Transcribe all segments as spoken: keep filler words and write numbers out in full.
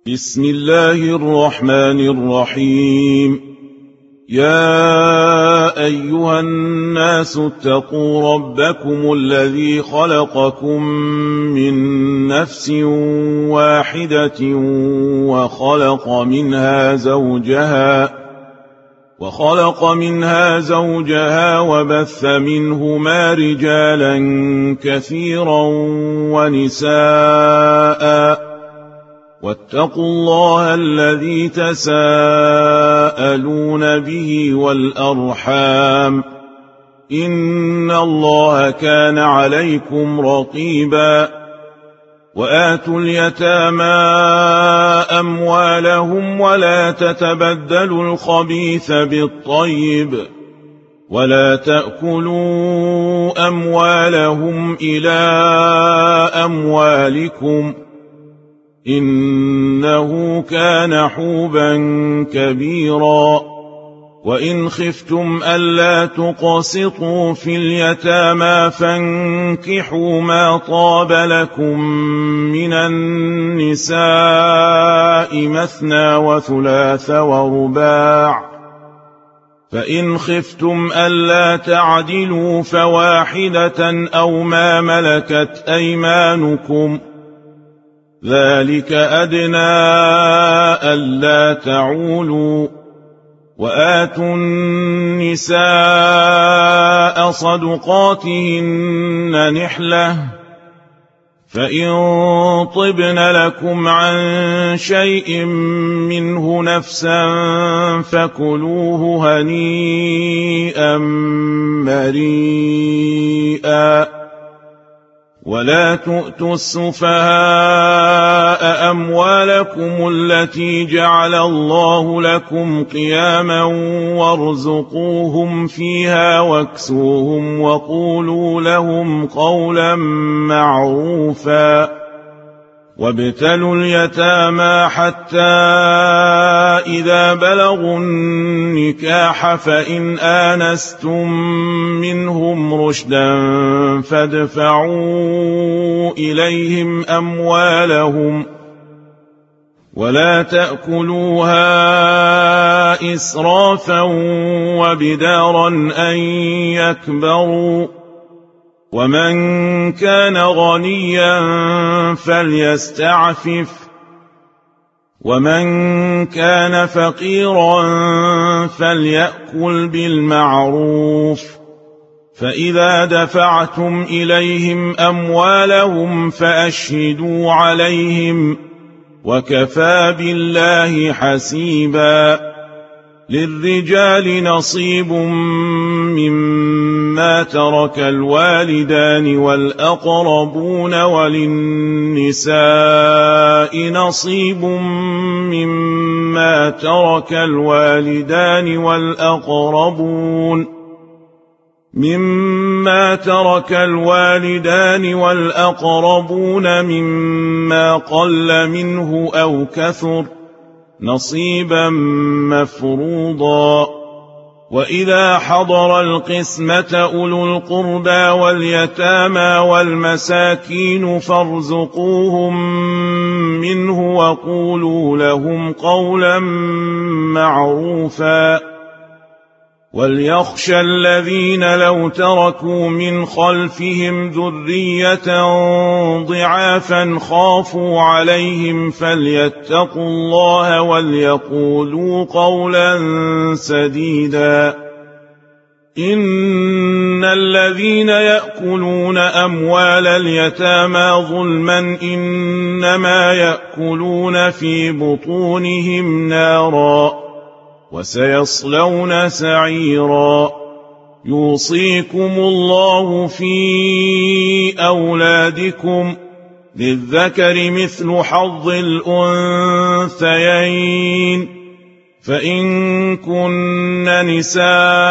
بسم الله الرحمن الرحيم. يا أيها الناس اتقوا ربكم الذي خلقكم من نفس واحدة وخلق منها زوجها وخلق منها زوجها وبث منهما رجالا كثيرا ونساء واتقوا الله الذي تساءلون به والأرحام إن الله كان عليكم رقيبا. وآتوا اليتامى أموالهم ولا تتبدلوا الخبيث بالطيب ولا تأكلوا أموالهم إلى أموالكم إنه كان حوبا كبيرا. وإن خفتم ألا تقسطوا في اليتامى فانكحوا ما طاب لكم من النساء مثنى وثلاث ورباع، فإن خفتم ألا تعدلوا فواحدة أو ما ملكت أيمانكم ذلك أدنى ألا تعولوا. وآتوا النساء صدقاتهن نحلة، فإن طبن لكم عن شيء منه نفسا فكلوه هنيئا مريئا. ولا تؤتوا السفهاء أموالكم التي جعل الله لكم قياما وارزقوهم فيها واكسوهم وقولوا لهم قولا معروفا. وابتلوا اليتامى حتى إذا بلغوا النكاح فإن آنستم منهم رشدا فادفعوا إليهم أموالهم ولا تأكلوها إسرافا وبدارا أن يكبروا. ومن كان غنيا فليستعفف ومن كان فقيرا فليأكل بالمعروف. فإذا دفعتم إليهم أموالهم فأشهدوا عليهم وكفى بالله حسيبا. للرجال نصيب مما ترك الوالدان والأقربون وللنساء نصيب مما ترك الوالدان والأقربون مما ترك الوالدان والأقربون مما قل منه أو كثر نصيبا مفروضا. وإذا حضر القسمة أولو القربى واليتامى والمساكين فارزقوهم منه وقولوا لهم قولا معروفا. وليخشى الذين لو تركوا من خلفهم ذرية ضعافا خافوا عليهم فليتقوا الله وليقولوا قولا سديدا. إن الذين يأكلون أموال اليتامى ظلما إنما يأكلون في بطونهم نارا وسيصلون سعيرا. يوصيكم الله في أولادكم للذكر مثل حظ الأنثيين، فإن كن نساء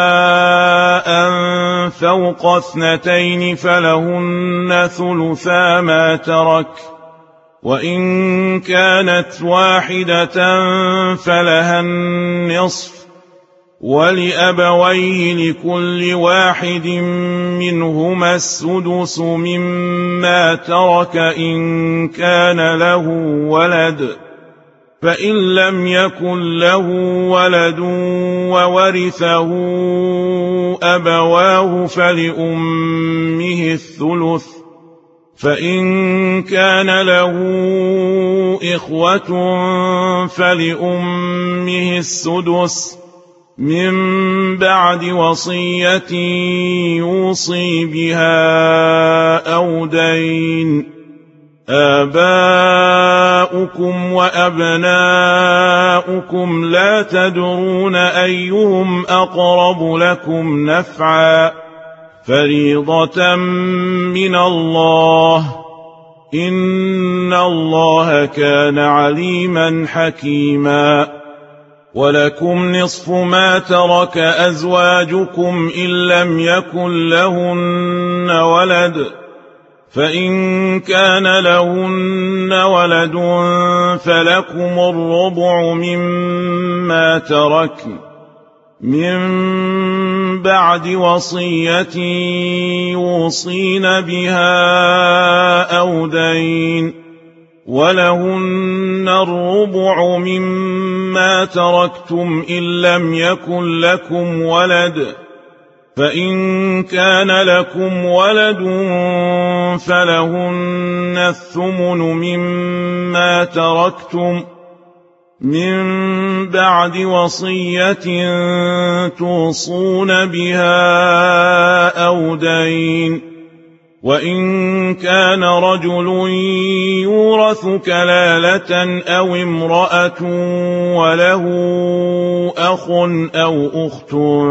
فوق اثنتين فلهن ثلثا ما ترك، وإن كانت واحدة فلها النصف، ولأبويه لكل واحد منهما السدس مما ترك إن كان له ولد، فإن لم يكن له ولد وورثه أبواه فلأمه الثلث، فإن كان له إخوة فلأمه السدس من بعد وصية يوصي بها أو دين. آباؤكم وأبناؤكم لا تدرون أيهم أقرب لكم نفعا، فريضة من الله، إن الله كان عليما حكيما. ولكم نصف ما ترك أزواجكم إن لم يكن لهن ولد، فإن كان لهن ولد فلكم الربع مما تركن من بعد وصية يوصين بها أو دين، ولهن الربع مما تركتم إن لم يكن لكم ولد، فإن كان لكم ولد فلهن الثمن مما تركتم من بعد وصية توصون بها أو دين. وإن كان رجل يورث كلالة أو امرأة وله أخ أو أخت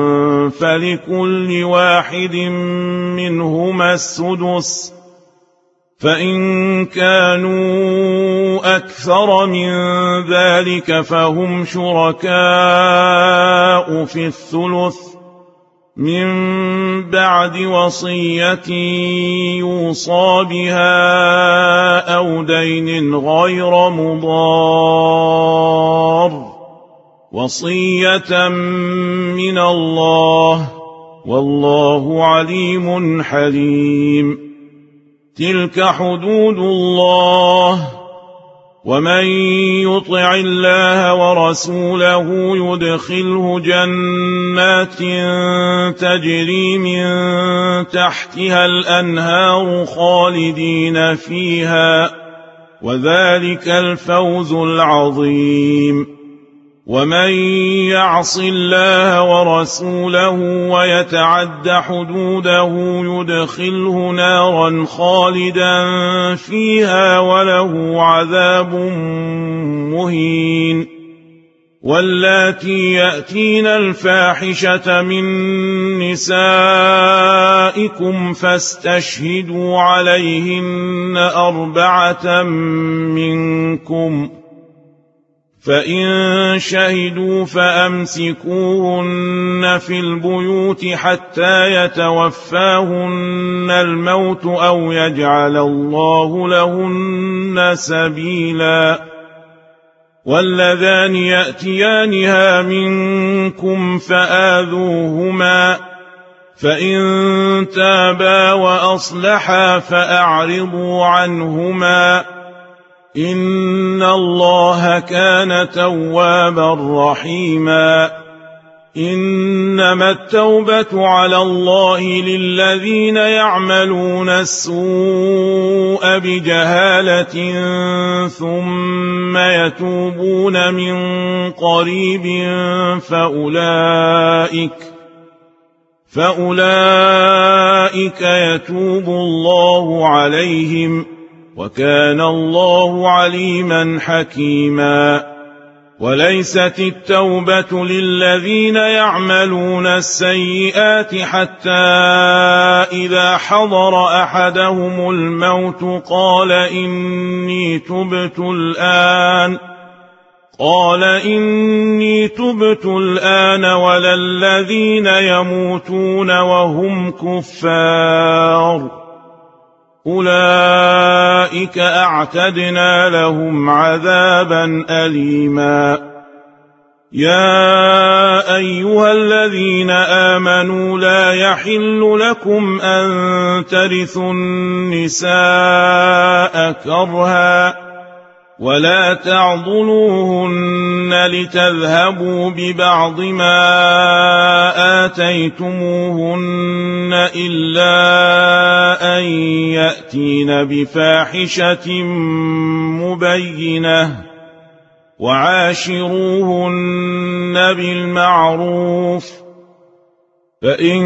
فلكل واحد منهما السدس، فإن كانوا أكثر من ذلك فهم شركاء في الثلث من بعد وصية يوصى بها أو دين غير مضار، وصية من الله، والله عليم حليم. تلك حدود الله، ومن يطع الله ورسوله يدخله جنات تجري من تحتها الأنهار خالدين فيها، وذلك الفوز العظيم. ومن يعص الله ورسوله ويتعد حدوده يدخله نارا خالدا فيها وله عذاب مهين. واللاتي يأتين الفاحشة من نسائكم فاستشهدوا عليهن أربعة منكم، فإن شهدوا فأمسكوهن في البيوت حتى يتوفاهن الموت أو يجعل الله لهن سبيلا. واللذان يأتيانها منكم فآذوهما، فإن تابا وأصلحا فأعرضوا عنهما، إن الله كان توابا رحيما. إنما التوبة على الله للذين يعملون السوء بجهالة ثم يتوبون من قريب فأولئك فأولئك يتوب الله عليهم، وكان الله عليما حكيما. وليست التوبة للذين يعملون السيئات حتى إذا حضر أحدهم الموت قال إني تبت الآن قال إني تبت الآن ولا الذين يموتون وهم كفار، أولئك أعتدنا لهم عذابا أليما. يا أيها الذين آمنوا لا يحل لكم أن ترثوا النساء كرها ولا تعضلوهن لتذهبوا ببعض ما آتيتموهن إلا أن يأتين بفاحشة مبينة وعاشروهن بالمعروف فإن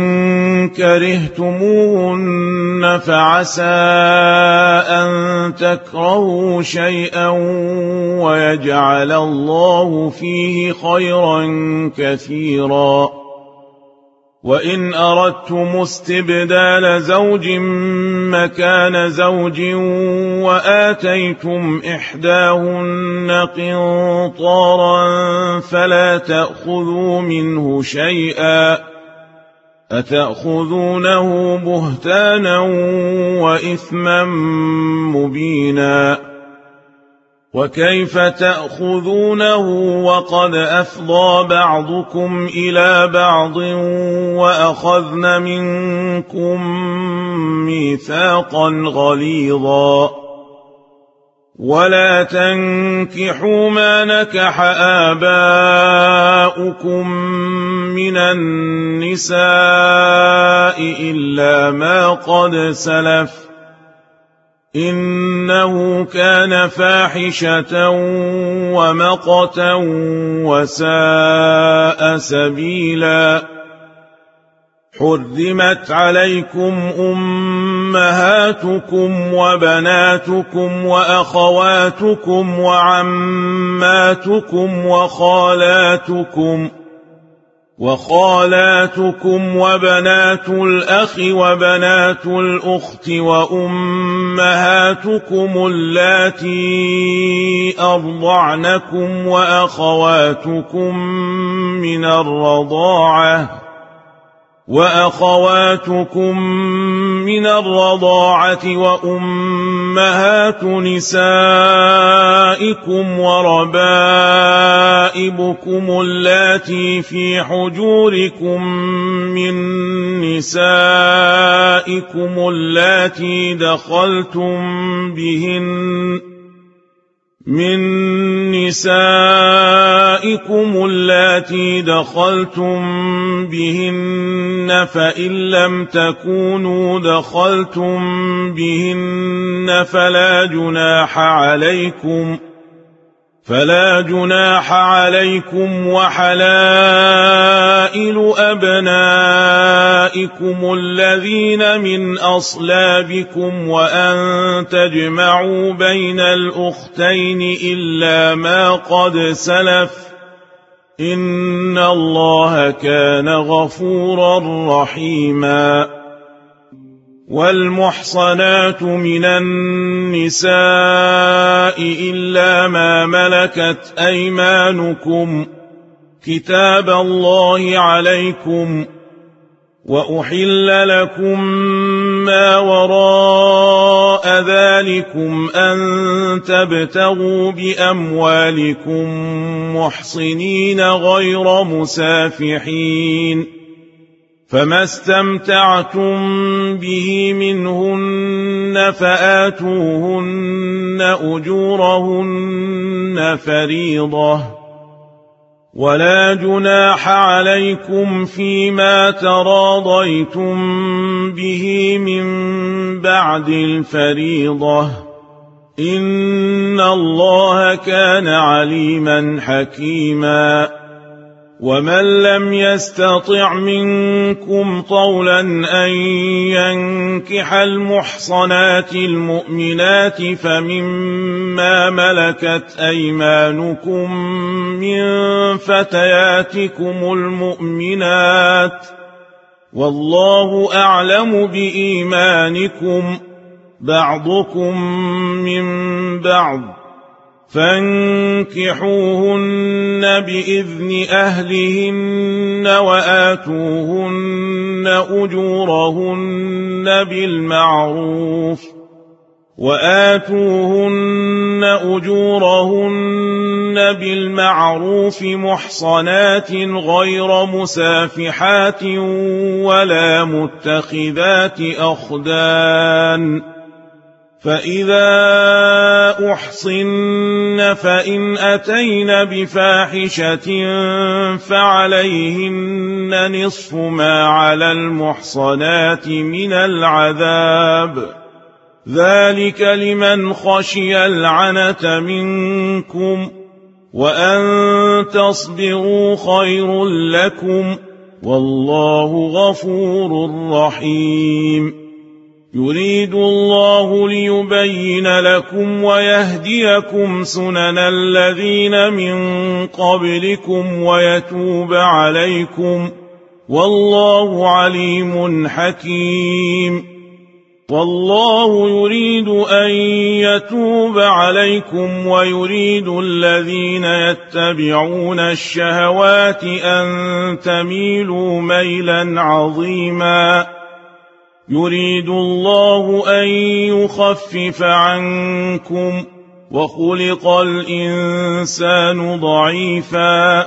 كرهتموهن فعسى أن تكرهوا شيئا ويجعل الله فيه خيرا كثيرا وإن أردتم استبدال زوج مكان زوج وآتيتم إحداهن قنطارا فلا تأخذوا منه شيئا أتأخذونه بهتانا وإثما مبينا وكيف تأخذونه وقد أفضى بعضكم إلى بعض وأخذن منكم ميثاقا غليظا ولا تنكحوا ما نكح آباؤكم من النساء إلا ما قد سلف إنه كان فاحشة ومقتا وساء سبيلا حرمت عليكم أمهاتكم وبناتكم وأخواتكم وعماتكم وخالاتكم وخالاتكم وبنات الأخ وبنات الأخت وأمهاتكم اللاتي أرضعنكم وأخواتكم من الرضاعة وأخواتكم من الرضاعة وأمهات نسائكم وربائبكم اللاتي في حجوركم من نسائكم اللاتي دخلتم بهن من نسائكم اللاتي دخلتم بهن فإن لم تكونوا دخلتم بهن فلا جناح عليكم فلا جناح عليكم وحلائل أبنائكم الذين من أصلابكم وأن تجمعوا بين الأختين إلا ما قد سلف إن الله كان غفورا رحيما والمحصنات من النساء إلا ما ملكت أيمانكم كتاب الله عليكم وأحل لكم ما وراء ذلكم أن تبتغوا بأموالكم محصنين غير مسافحين فما استمتعتم به منهن فآتوهن أجورهن فريضة ولا جناح عليكم فيما تراضيتم به من بعد الفريضة إن الله كان عليما حكيما ومن لم يستطع منكم طولا أن ينكح المحصنات المؤمنات فمما ملكت أيمانكم من فتياتكم المؤمنات والله أعلم بإيمانكم بعضكم من بعض فانكحوهن بإذن أهلهن وآتوهن أجورهن بالمعروف وآتوهن أجورهن بالمعروف محصنات غير مسافحات ولا متخذات أخدان فإذا أحصن فإن أتين بفاحشة فعليهن نصف ما على المحصنات من العذاب، ذلك لمن خشي العنة منكم، وأن تصبروا خير لكم، والله غفور رحيم. يريد الله ليبين لكم ويهديكم سنن الذين من قبلكم ويتوب عليكم، والله عليم حكيم. والله يريد أن يتوب عليكم ويريد الذين يتبعون الشهوات أن تميلوا ميلا عظيما. يريد الله أن يخفف عنكم، وخلق الإنسان ضعيفا.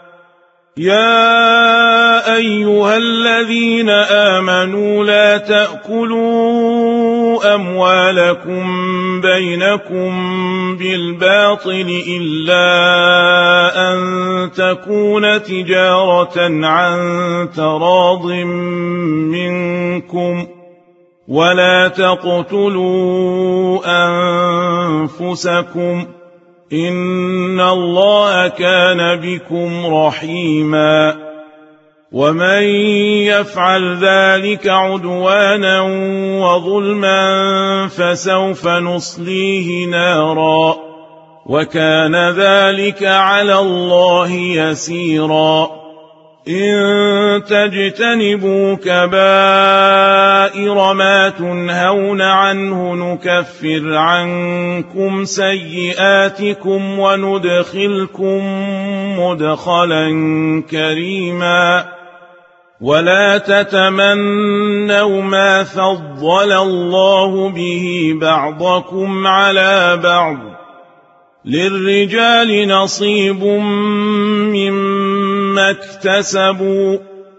يا أيها الذين آمنوا لا تأكلوا أموالكم بينكم بالباطل إلا أن تكون تجارة عن تراض منكم، ولا تقتلوا أنفسكم، إن الله كان بكم رحيما. ومن يفعل ذلك عدوانا وظلما فسوف نصليه نارا، وكان ذلك على الله يسيرا. إن تجتنبوا كبائر ما تنهون عنه نكفر عنكم سيئاتكم وندخلكم مدخلا كريما. ولا تتمنوا ما فضل الله به بعضكم على بعض، للرجال نصيب مما اكتسبوا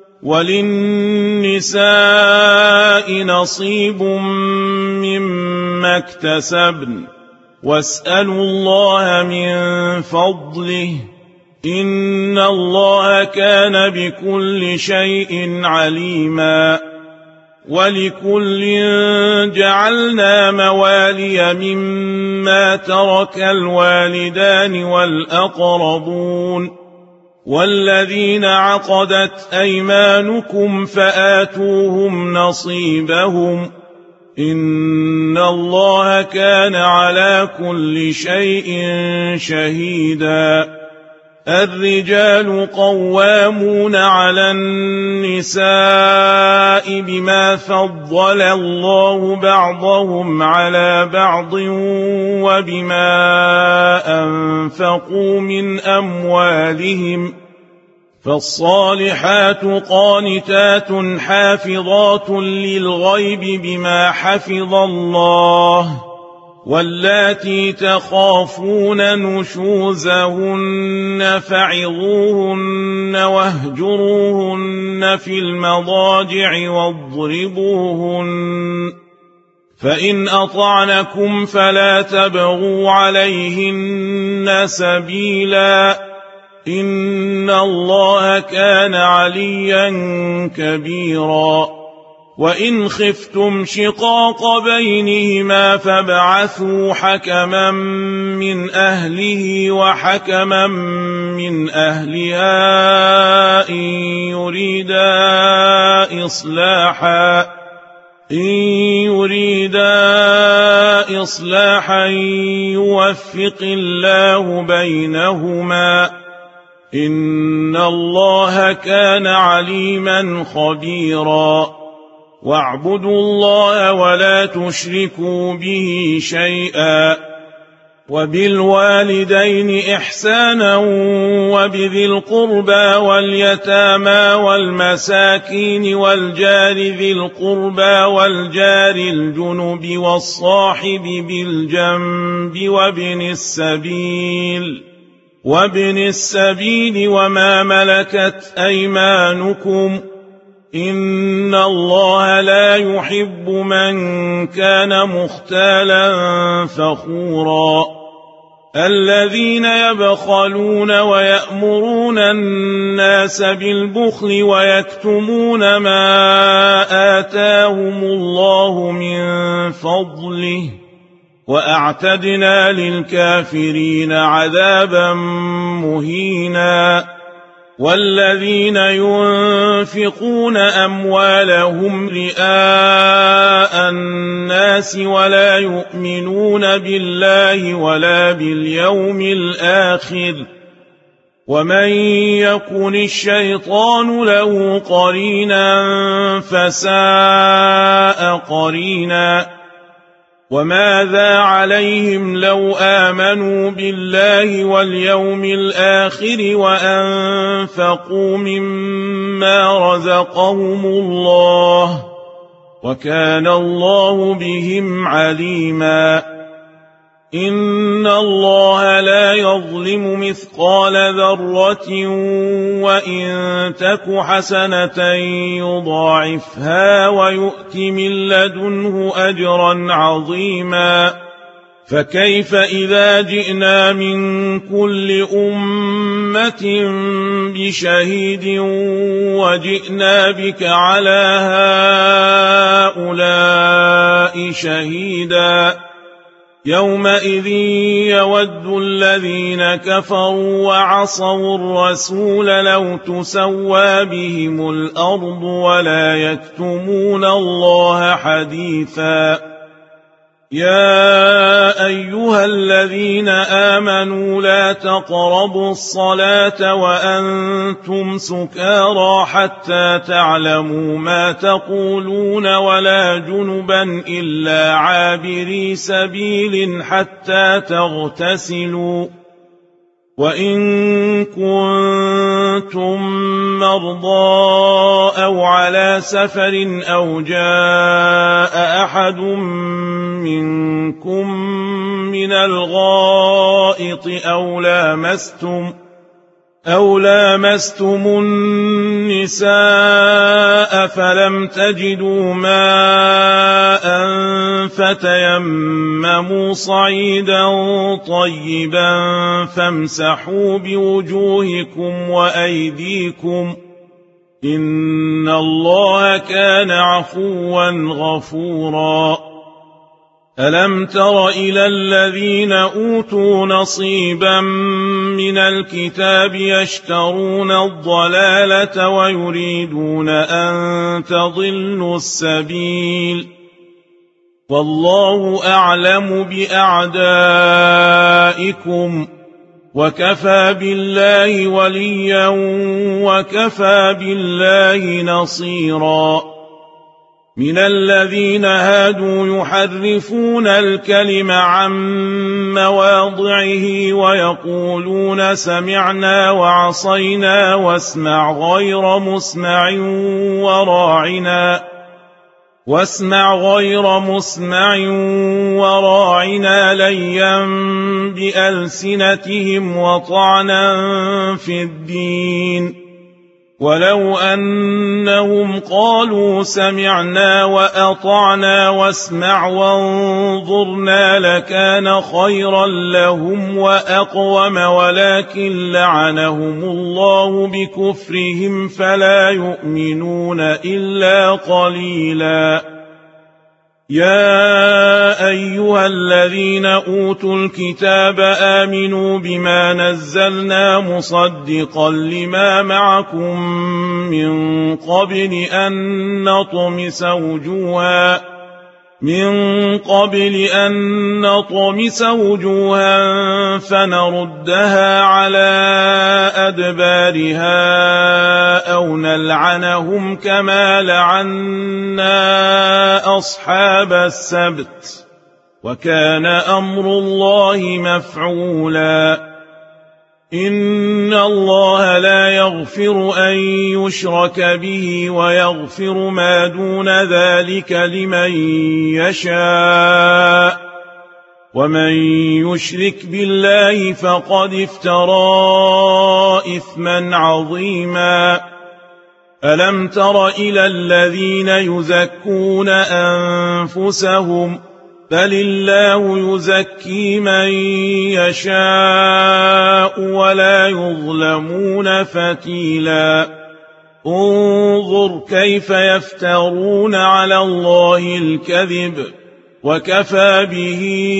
وللنساء نصيب مما اكتسبن، واسألوا الله من فضله، إن الله كان بكل شيء عليما. ولكل جعلنا موالي مما ترك الوالدان والأقربون، والذين عقدت أيمانكم فآتوهم نصيبهم، إن الله كان على كل شيء شهيدا. الرجال قوامون على النساء بما فضل الله بعضهم على بعض وبما أنفقوا من أموالهم، فالصالحات قانتات حافظات للغيب بما حفظ الله، واللاتي تخافون نشوزهن فعظوهن واهجروهن في المضاجع واضربوهن، فإن أطعنكم فلا تبغوا عليهن سبيلا، إن الله كان عليا كبيرا. وإن خفتم شقاق بينهما فابعثوا حكما من أهله وحكما من أهلها إن يريدا إصلاحا إن يريدا إصلاحا يوفق الله بينهما، إن الله كان عليما خبيرا. واعبدوا الله ولا تشركوا به شيئا، وبالوالدين إحسانا وبذي القربى واليتامى والمساكين والجار ذي القربى والجار الجنب والصاحب بالجنب وابن السبيل وابن السبيل وما ملكت أيمانكم، إن الله لا يحب من كان مختالا فخورا الذين يبخلون ويأمرون الناس بالبخل ويكتمون ما آتاهم الله من فضله وأعتدنا للكافرين عذابا مهينا والذين ينفقون أموالهم رئاء الناس ولا يؤمنون بالله ولا باليوم الآخر ومن يكن الشيطان له قرينا فساء قرينا وماذا عليهم لو آمنوا بالله واليوم الآخر وأنفقوا مما رزقهم الله وكان الله بهم عليما إن الله لا يظلم مثقال ذرة وإن تك حسنة يضاعفها ويؤت من لدنه أجرا عظيما فكيف إذا جئنا من كل أمة بشهيد وجئنا بك على هؤلاء شهيدا يومئذ يود الذين كفروا وعصوا الرسول لو تسوى بهم الأرض ولا يكتمون الله حديثا يا أيها الذين آمنوا لا تقربوا الصلاة وأنتم سكارى حتى تعلموا ما تقولون ولا جنبا إلا عابري سبيل حتى تغتسلوا وإن كنتم مرضى أو على سفر أو جاء أحد منكم من الغائط أو لامستم أو لامستم النساء فلم تجدوا ماء فتيمموا صعيدا طيبا فامسحوا بوجوهكم وأيديكم إن الله كان عفوا غفورا ألم تر إلى الذين أوتوا نصيبا من الكتاب يشترون الضلالة ويريدون أن تضلوا السبيل والله أعلم بأعدائكم وكفى بالله وليا وكفى بالله نصيرا من الذين هادوا يحرفون الكلم عن مواضعه ويقولون سمعنا وعصينا واسمع غير مسمع وراعنا واسمع غير مسمع وراعنا ليا بألسنتهم وطعنا في الدين ولو أنهم قالوا سمعنا وأطعنا واسمع وانظرنا لكان خيرا لهم وأقوم ولكن لعنهم الله بكفرهم فلا يؤمنون إلا قليلا يا أيها الذين أوتوا الكتاب آمنوا بما نزلنا مصدقا لما معكم من قبل أن نطمس وجوها من قبل أن نطمس وجوها فنردها على أدبارها أو نلعنهم كما لعنا أصحاب السبت وكان أمر الله مفعولا إن الله لا يغفر أن يشرك به ويغفر ما دون ذلك لمن يشاء ومن يشرك بالله فقد افترى إثما عظيما ألم تر إلى الذين يزكون أنفسهم بل الله يزكي من يشاء ولا يظلمون فتيلا انظر كيف يفترون على الله الكذب وكفى به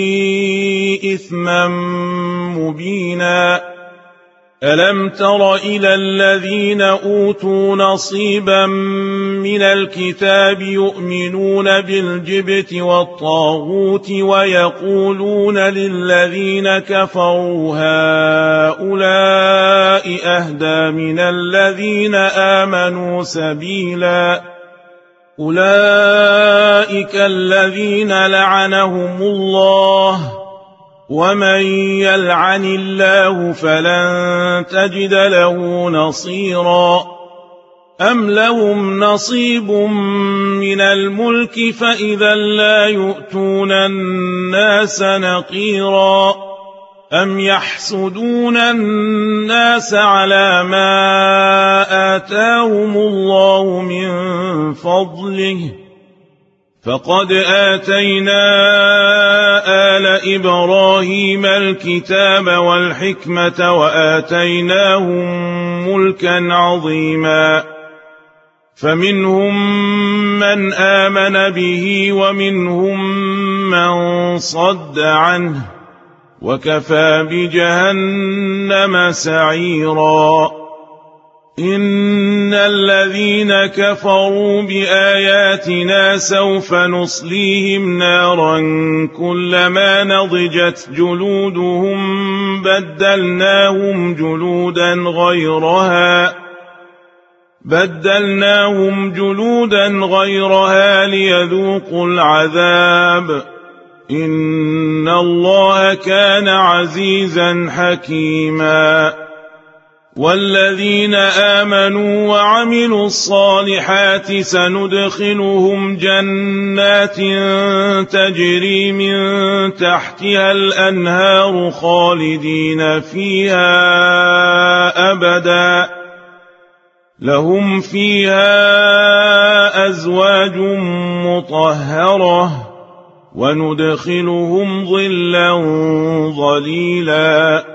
إثما مبينا ألم تر إلى الذين أوتوا نصيبا من الكتاب يؤمنون بالجبت والطاغوت ويقولون للذين كفروا هؤلاء أهدى من الذين آمنوا سبيلا أولئك الذين لعنهم الله ومن يلعن الله فلن تجد له نصيرا أم لهم نصيب من الملك فإذا لا يؤتون الناس نقيرا أم يحسدون الناس على ما آتاهم الله من فضله فقد آتينا آل إبراهيم الكتاب والحكمة وآتيناهم ملكا عظيما فمنهم من آمن به ومنهم من صد عنه وكفى بجهنم سعيرا إن الذين كفروا بآياتنا سوف نصليهم نارا كلما نضجت جلودهم بدلناهم جلودا غيرها بدلناهم جلودا غيرها ليذوقوا العذاب إن الله كان عزيزا حكيما والذين آمنوا وعملوا الصالحات سندخلهم جنات تجري من تحتها الأنهار خالدين فيها أبدا لهم فيها أزواج مطهرة وندخلهم ظلا ظليلا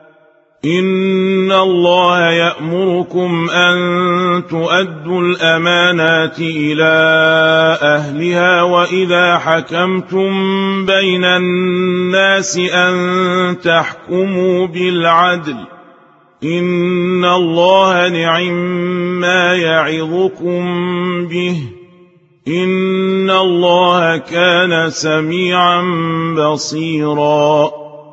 إن الله يأمركم أن تؤدوا الأمانات إلى أهلها وإذا حكمتم بين الناس أن تحكموا بالعدل إن الله نعما يعظكم به إن الله كان سميعا بصيرا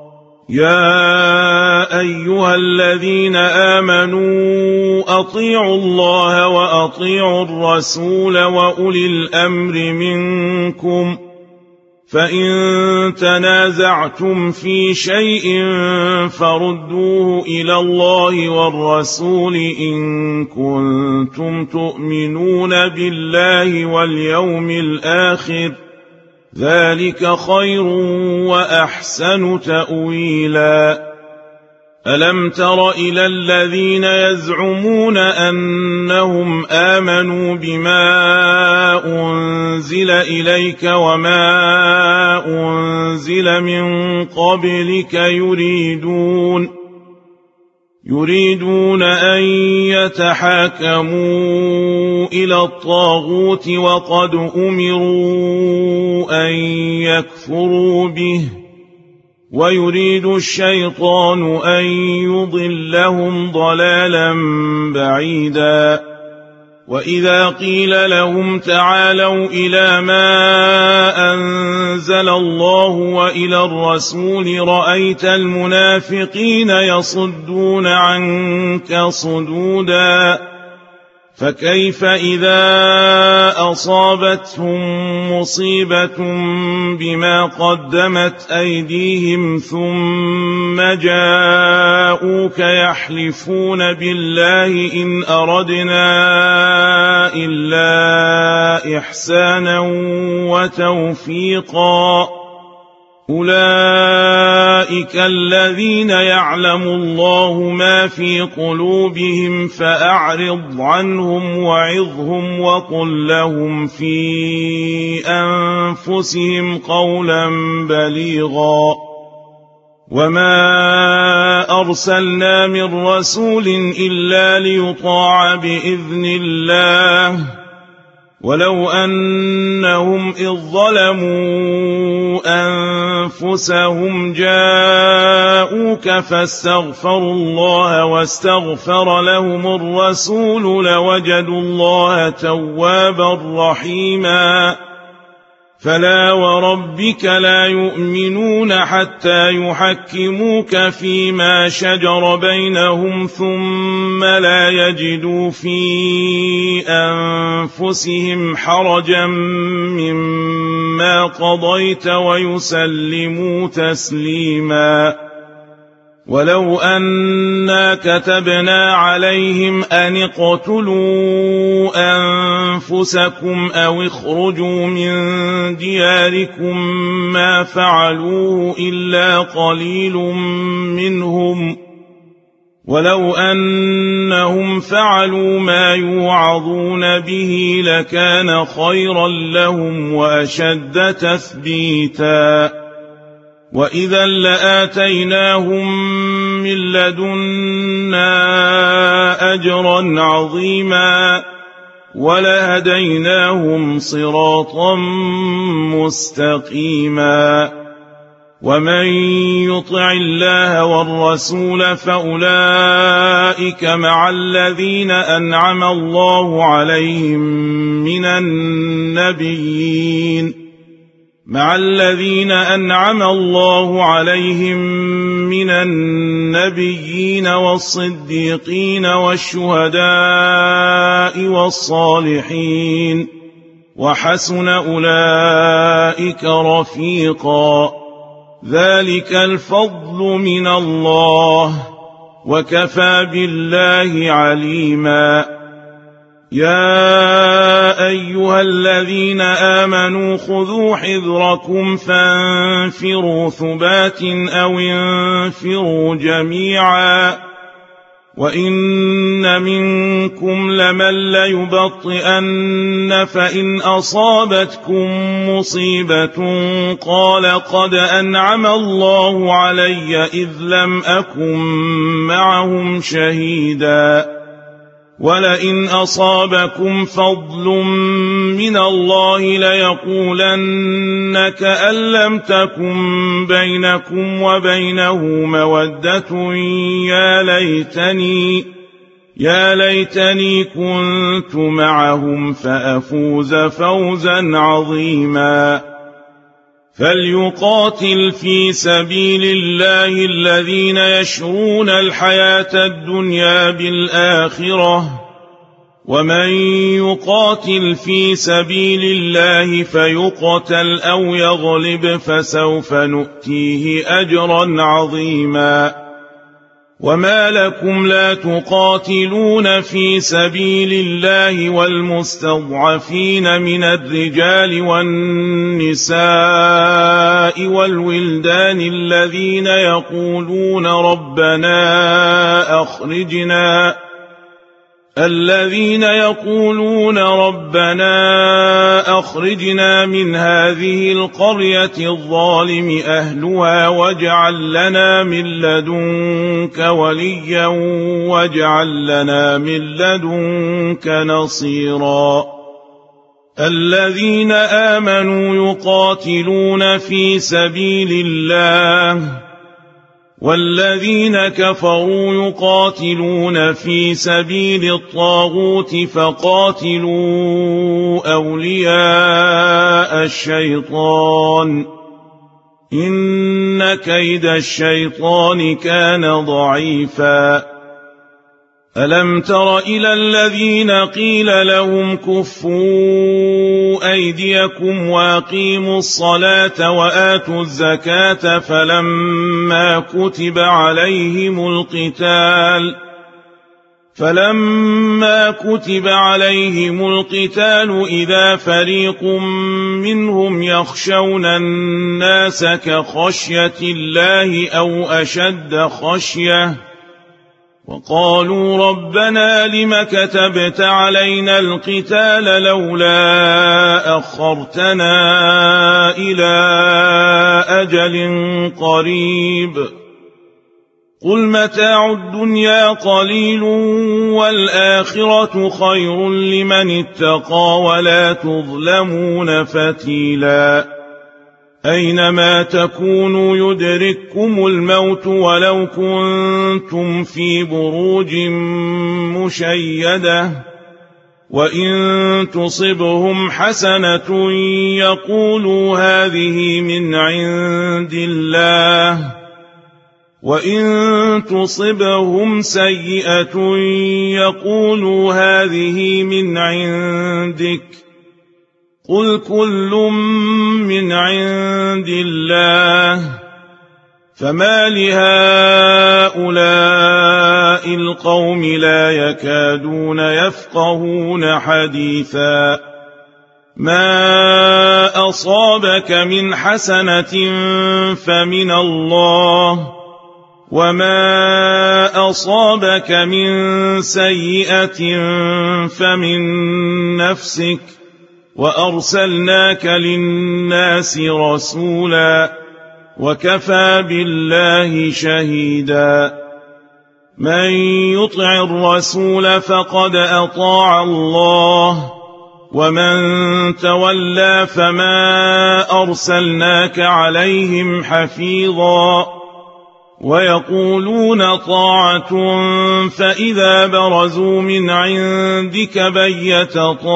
يا أيها الذين آمنوا أطيعوا الله وأطيعوا الرسول وأولي الأمر منكم فإن تنازعتم في شيء فردوه إلى الله والرسول إن كنتم تؤمنون بالله واليوم الآخر ذلك خير وأحسن تأويلا ألم تر إلى الذين يزعمون أنهم آمنوا بما أنزل إليك وما أنزل من قبلك يريدون يريدون أن يتحاكموا إلى الطاغوت وقد أمروا أن يكفروا به ويريد الشيطان أن يضلهم ضلالا بعيدا وإذا قيل لهم تعالوا إلى ما أنزل الله وإلى الرسول رأيت المنافقين يصدون عنك صدودا فكيف إذا أصابتهم مصيبة بما قدمت أيديهم ثم جاءوك يحلفون بالله إن أردنا إلا إحسانا وتوفيقا أولئك أولئك الذين يعلم الله ما في قلوبهم فأعرض عنهم وعظهم وقل لهم في أنفسهم قولا بليغا وما أرسلنا من رسول إلا ليطاع بإذن الله ولو أنهم إذ ظلموا أنفسهم جاءوك فاستغفروا الله واستغفر لهم الرسول لوجدوا الله توابا رحيما فلا وربك لا يؤمنون حتى يحكموك فيما شجر بينهم ثم لا يجدوا في أنفسهم حرجا مما قضيت ويسلموا تسليما ولو أنا كتبنا عليهم أن اقتلوا أنفسكم أو اخرجوا من دياركم ما فعلوه إلا قليل منهم ولو أنهم فعلوا ما يوعظون به لكان خيرا لهم وأشد تثبيتا وإذا لآتيناهم من لدنا أجرا عظيما ولهديناهم صراطا مستقيما ومن يطع الله والرسول فأولئك مع الذين أنعم الله عليهم من النبيين مع الذين أنعم الله عليهم من النبيين والصديقين والشهداء والصالحين وحسن أولئك رفيقا ذلك الفضل من الله وكفى بالله عليما يا أيها الذين آمنوا خذوا حذركم فانفروا ثبات أو انفروا جميعا وإن منكم لمن ليبطئن فإن أصابتكم مصيبة قال قد أنعم الله علي إذ لم أكن معهم شهيدا ولئن أصابكم فضل من الله ليقولن كأن لم تكن بينكم وبينه مودة يا ليتني يا ليتني كنت معهم فأفوز فوزا عظيما فليقاتل في سبيل الله الذين يشرون الحياة الدنيا بالآخرة ومن يقاتل في سبيل الله فيقتل أو يغلب فسوف نؤتيه أجرا عظيما وما لكم لا تقاتلون في سبيل الله والمستضعفين من الرجال والنساء والولدان الذين يقولون ربنا أخرجنا الذين يقولون ربنا أخرجنا من هذه القرية الظالم أهلها واجعل لنا من لدنك وليا واجعل لنا من لدنك نصيرا الذين آمنوا يقاتلون في سبيل الله والذين كفروا يقاتلون في سبيل الطاغوت فقاتلوا أولياء الشيطان إن كيد الشيطان كان ضعيفا ألم تر إلى الذين قيل لهم كفوا أيديكم وأقيموا الصلاة وآتوا الزكاة فلما كتب عليهم القتال فلما كتب عليهم القتال إذا فريق منهم يخشون الناس كخشية الله أو أشد خشية وقالوا ربنا لم كتبت علينا القتال لولا أخرتنا إلى أجل قريب قل متاع الدنيا قليل والآخرة خير لمن اتقى ولا تظلمون فتيلا أينما تكونوا يدرككم الموت ولو كنتم في بروج مشيدة وإن تصبهم حسنة يقولوا هذه من عند الله وإن تصبهم سيئة يقولوا هذه من عندك قل كل من عند الله فما لهؤلاء القوم لا يكادون يفقهون حديثا ما أصابك من حسنة فمن الله وما أصابك من سيئة فمن نفسك وأرسلناك للناس رسولا وكفى بالله شهيدا من يطع الرسول فقد أطاع الله ومن تولى فما أرسلناك عليهم حفيظا ويقولون طاعة فإذا برزوا من عندك بيت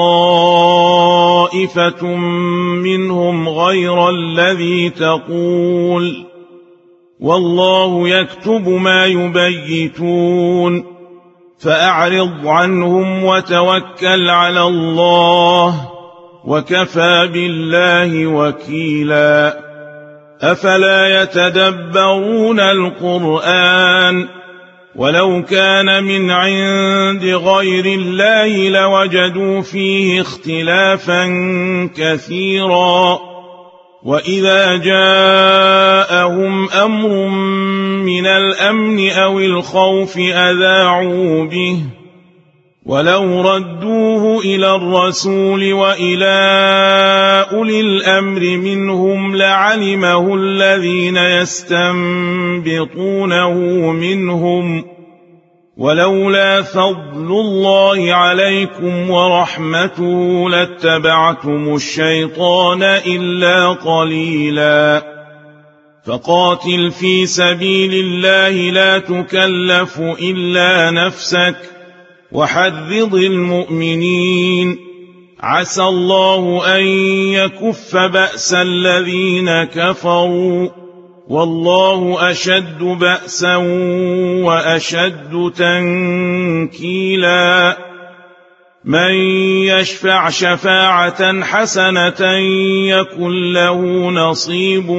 طائفة منهم غير الذي تقول والله يكتب ما يبيتون فأعرض عنهم وتوكل على الله وكفى بالله وكيلا أفلا يتدبرون القرآن ولو كان من عند غير الله لوجدوا فيه اختلافا كثيرا وإذا جاءهم أمر من الأمن أو الخوف أذاعوا به ولو ردوه إلى الرسول وإلى أولي الأمر منهم لعلمه الذين يستنبطونه منهم ولولا فضل الله عليكم ورحمته لاتبعتم الشيطان إلا قليلا فقاتل في سبيل الله لا تكلف إلا نفسك وحرض المؤمنين عسى الله أن يكف بأس الذين كفروا والله أشد بأسا وأشد تنكيلا من يشفع شفاعة حسنة يكن له نصيب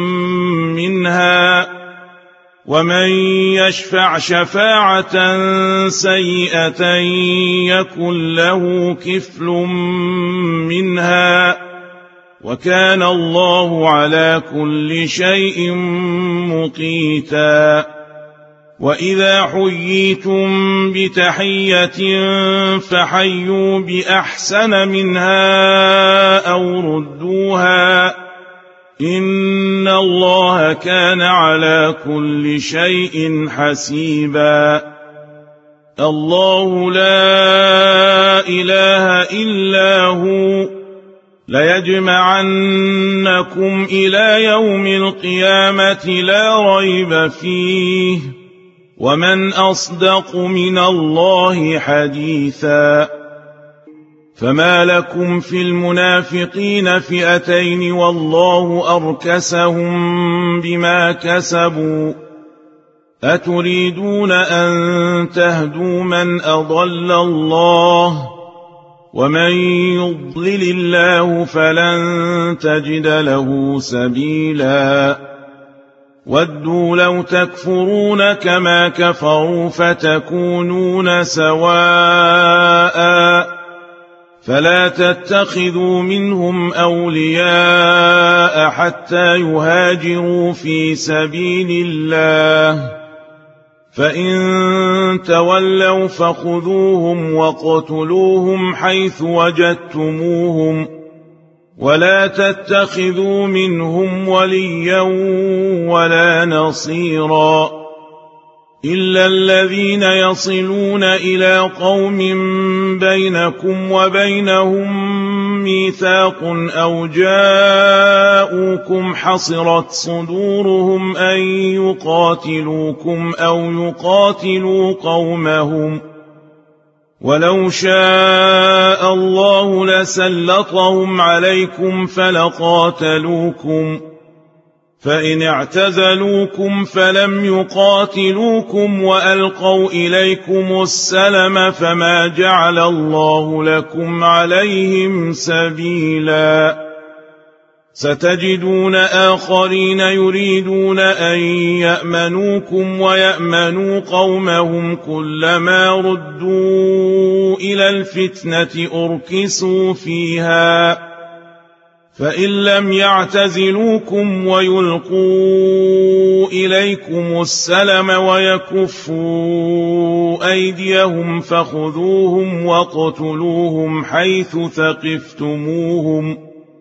منها ومن يشفع شفاعة سيئة يكن له كفل منها وكان الله على كل شيء مقيتا وإذا حييتم بتحية فحيوا بأحسن منها أو ردوها إن الله كان على كل شيء حسيبا الله لا إله إلا هو ليجمعنكم إلى يوم القيامة لا ريب فيه ومن أصدق من الله حديثا فما لكم في المنافقين فئتين والله أركسهم بما كسبوا أتريدون أن تهدوا من أضل الله ومن يضلل الله فلن تجد له سبيلا ودوا لو تكفرون كما كفروا فتكونون سواء فلا تتخذوا منهم أولياء حتى يهاجروا في سبيل الله فإن تولوا فخذوهم واقتلوهم حيث وجدتموهم ولا تتخذوا منهم وليا ولا نصيرا إلا الذين يصلون إلى قوم بينكم وبينهم ميثاق أو جاءوكم حصرت صدورهم أن يقاتلوكم أو يقاتلوا قومهم ولو شاء الله لسلطهم عليكم فلقاتلوكم فإن اعتزلوكم فلم يقاتلوكم وألقوا إليكم السلم فما جعل الله لكم عليهم سبيلا ستجدون آخرين يريدون أن يأمنوكم ويأمنوا قومهم كلما ردوا إلى الفتنة أركسوا فيها فإن لم يعتزلوكم ويلقوا إليكم السلم ويكفوا أيديهم فخذوهم واقتلوهم حيث ثقفتموهم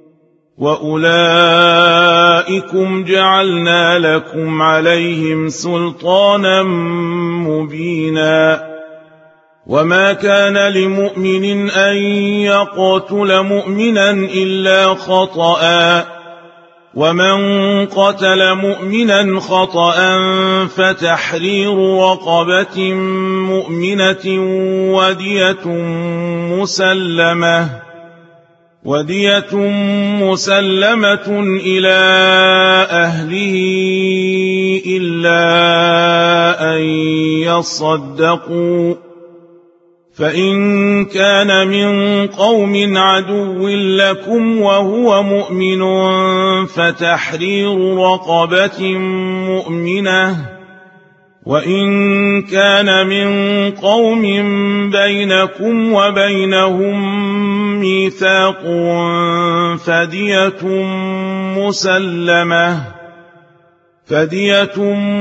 وأولئكم جعلنا لكم عليهم سلطانا مبينا وما كان لمؤمن أن يقتل مؤمنا إلا خطأ ومن قتل مؤمنا خطأ فتحرير رقبة مؤمنة ودية مسلمة ودية مسلمة إلى أهله إلا أن يصدقوا فإن كان من قوم عدو لكم وهو مؤمن فتحرير رقبة مؤمنة وإن كان من قوم بينكم وبينهم ميثاق فدية مسلمة فدية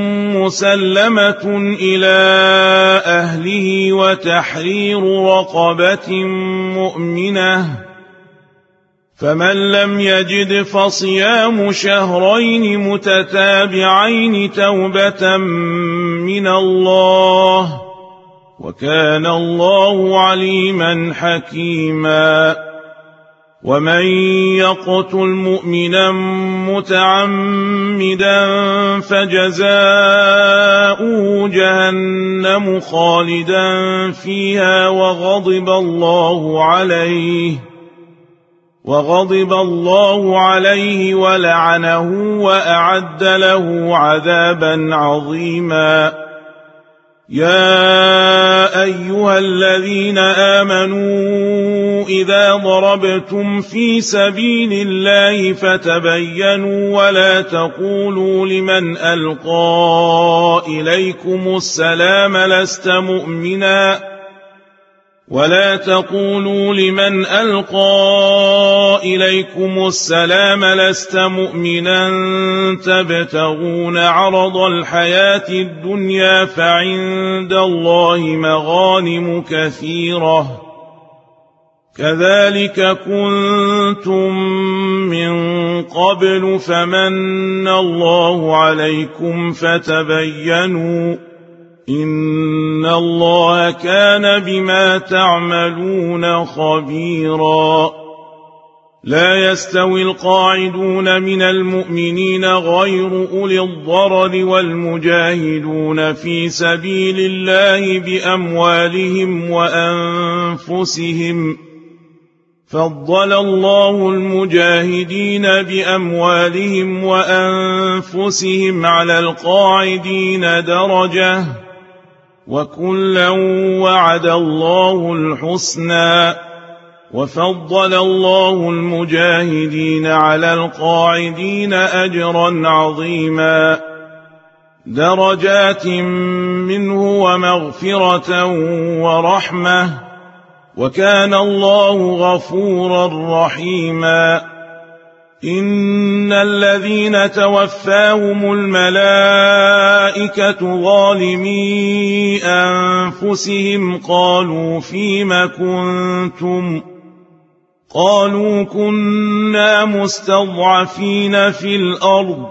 مسلمة إلى أهله وتحرير رقبة مؤمنة فمن لم يجد فصيام شهرين متتابعين توبة من الله وكان الله عليما حكيما ومن يقتل مؤمنا متعمدا فجزاؤه جهنم خالدا فيها وغضب الله عليه وغضب الله عليه ولعنه وأعد له عذابا عظيما يا أيها الذين آمنوا إذا ضربتم في سبيل الله فتبينوا ولا تقولوا لمن ألقى إليكم السلام لست مؤمنا ولا تقولوا لمن ألقى إليكم السلام لست مؤمنا تبتغون عرض الحياة الدنيا فعند الله مغانم كثيرة كذلك كنتم من قبل فمن الله عليكم فتبينوا إن الله كان بما تعملون خبيرا لا يستوي القاعدون من المؤمنين غير أولي الضرر والمجاهدون في سبيل الله بأموالهم وأنفسهم فضل الله المجاهدين بأموالهم وأنفسهم على القاعدين درجة وكلا وعد الله الحسنى وفضل الله المجاهدين على القاعدين أجرا عظيما درجات منه ومغفرة ورحمة وكان الله غفورا رحيما إن الذين توفاهم الملائكة ظالمي أنفسهم قالوا فيم كنتم قالوا كنا مستضعفين في الأرض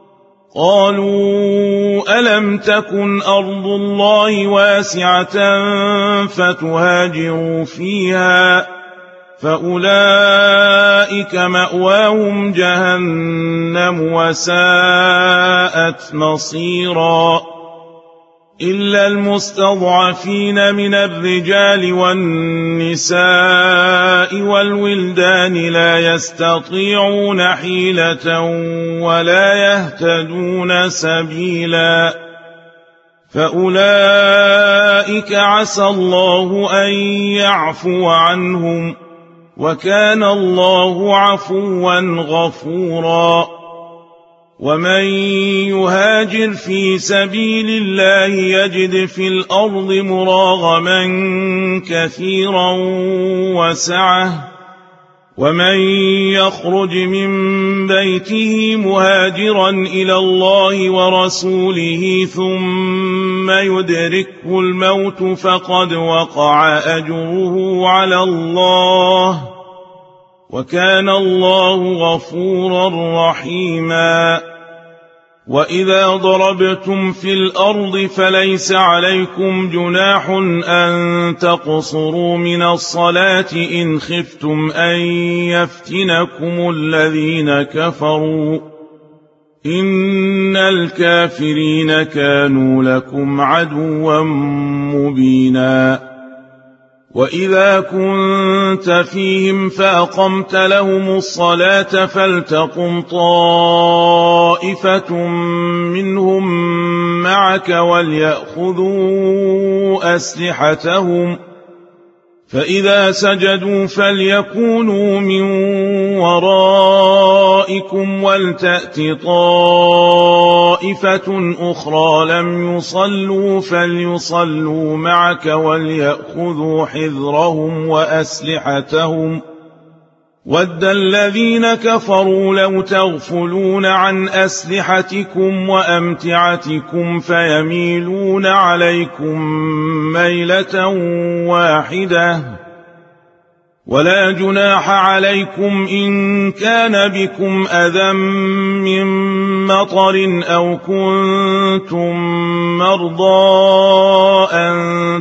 قالوا ألم تكن أرض الله واسعة فتهاجروا فيها فأولئك مأواهم جهنم وساءت مصيرا إلا المستضعفين من الرجال والنساء والولدان لا يستطيعون حيلة ولا يهتدون سبيلا فأولئك عسى الله أن يعفو عنهم وكان الله عفوا غفورا ومن يهاجر في سبيل الله يجد في الأرض مراغما كثيرا وسعة ومن يخرج من بيته مهاجرا إلى الله ورسوله ثم يدركه الموت فقد وقع أجره على الله وكان الله غفورا رحيما وإذا ضربتم في الأرض فليس عليكم جناح أن تقصروا من الصلاة إن خفتم أن يفتنكم الذين كفروا إن الكافرين كانوا لكم عدوا مبينا وإذا كنت فيهم فأقمت لهم الصلاة فلتقم طائفة منهم معك وليأخذوا أسلحتهم فإذا سجدوا فليكونوا من ورائكم ولتأت طائفة أخرى لم يصلوا فليصلوا معك وليأخذوا حذرهم وأسلحتهم ود الذين كفروا لو تغفلون عن أسلحتكم وأمتعتكم فيميلون عليكم ميلة واحدة ولا جناح عليكم إن كان بكم أذى من مطر أو كنتم مرضى أن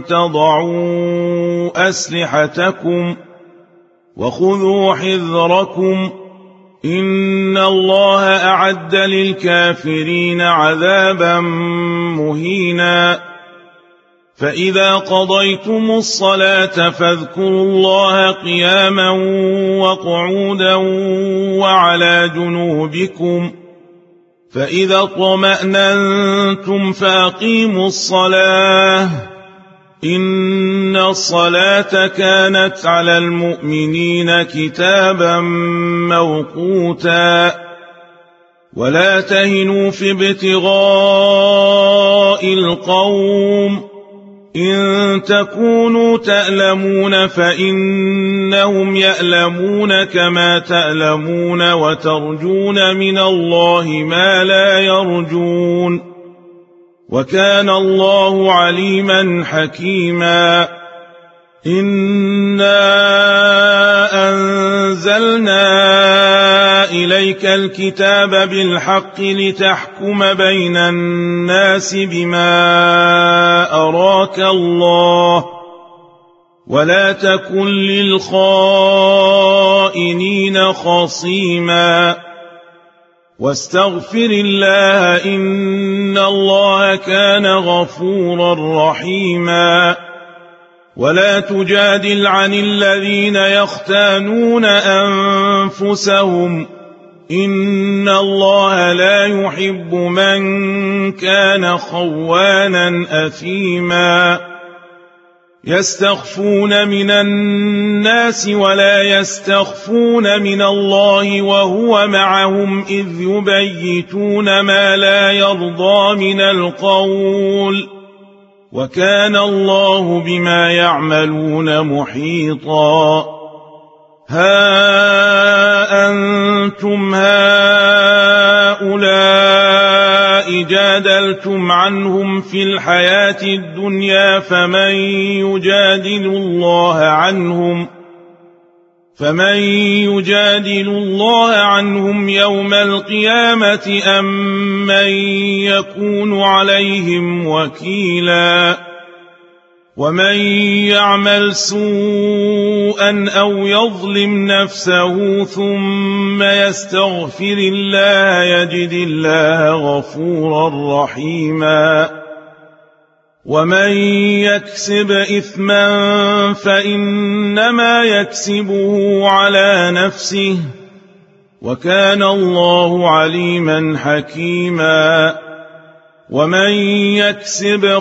تضعوا أسلحتكم وخذوا حذركم إن الله أعد للكافرين عذابا مهينا فإذا قضيتم الصلاة فاذكروا الله قياما وقعودا وعلى جنوبكم فإذا اطمأننتم فأقيموا الصلاة إن الصلاة كانت على المؤمنين كتابا موقوتا ولا تهنوا في ابتغاء القوم إن تكونوا تألمون فإنهم يألمون كما تألمون وترجون من الله ما لا يرجون وكان الله عليما حكيما إنا أنزلنا إليك الكتاب بالحق لتحكم بين الناس بما أراك الله ولا تكن للخائنين خصيما واستغفر الله إن الله كان غفورا رحيما ولا تجادل عن الذين يختانون أنفسهم إن الله لا يحب من كان خوانا أثيما يستخفون من الناس ولا يستخفون من الله وهو معهم إذ يبيتون ما لا يرضى من القول وكان الله بما يعملون محيطا ها أنتم هؤلاء جادلتم عنهم في الحياة الدنيا فمن يجادل الله عنهم فمن يجادل الله عنهم يوم القيامة أم من يكون عليهم وكيلا ومن يعمل سوءا أو يظلم نفسه ثم يستغفر الله يجد الله غفورا رحيما ومن يكسب إثما فإنما يكسبه على نفسه وكان الله عليما حكيما ومن يكسب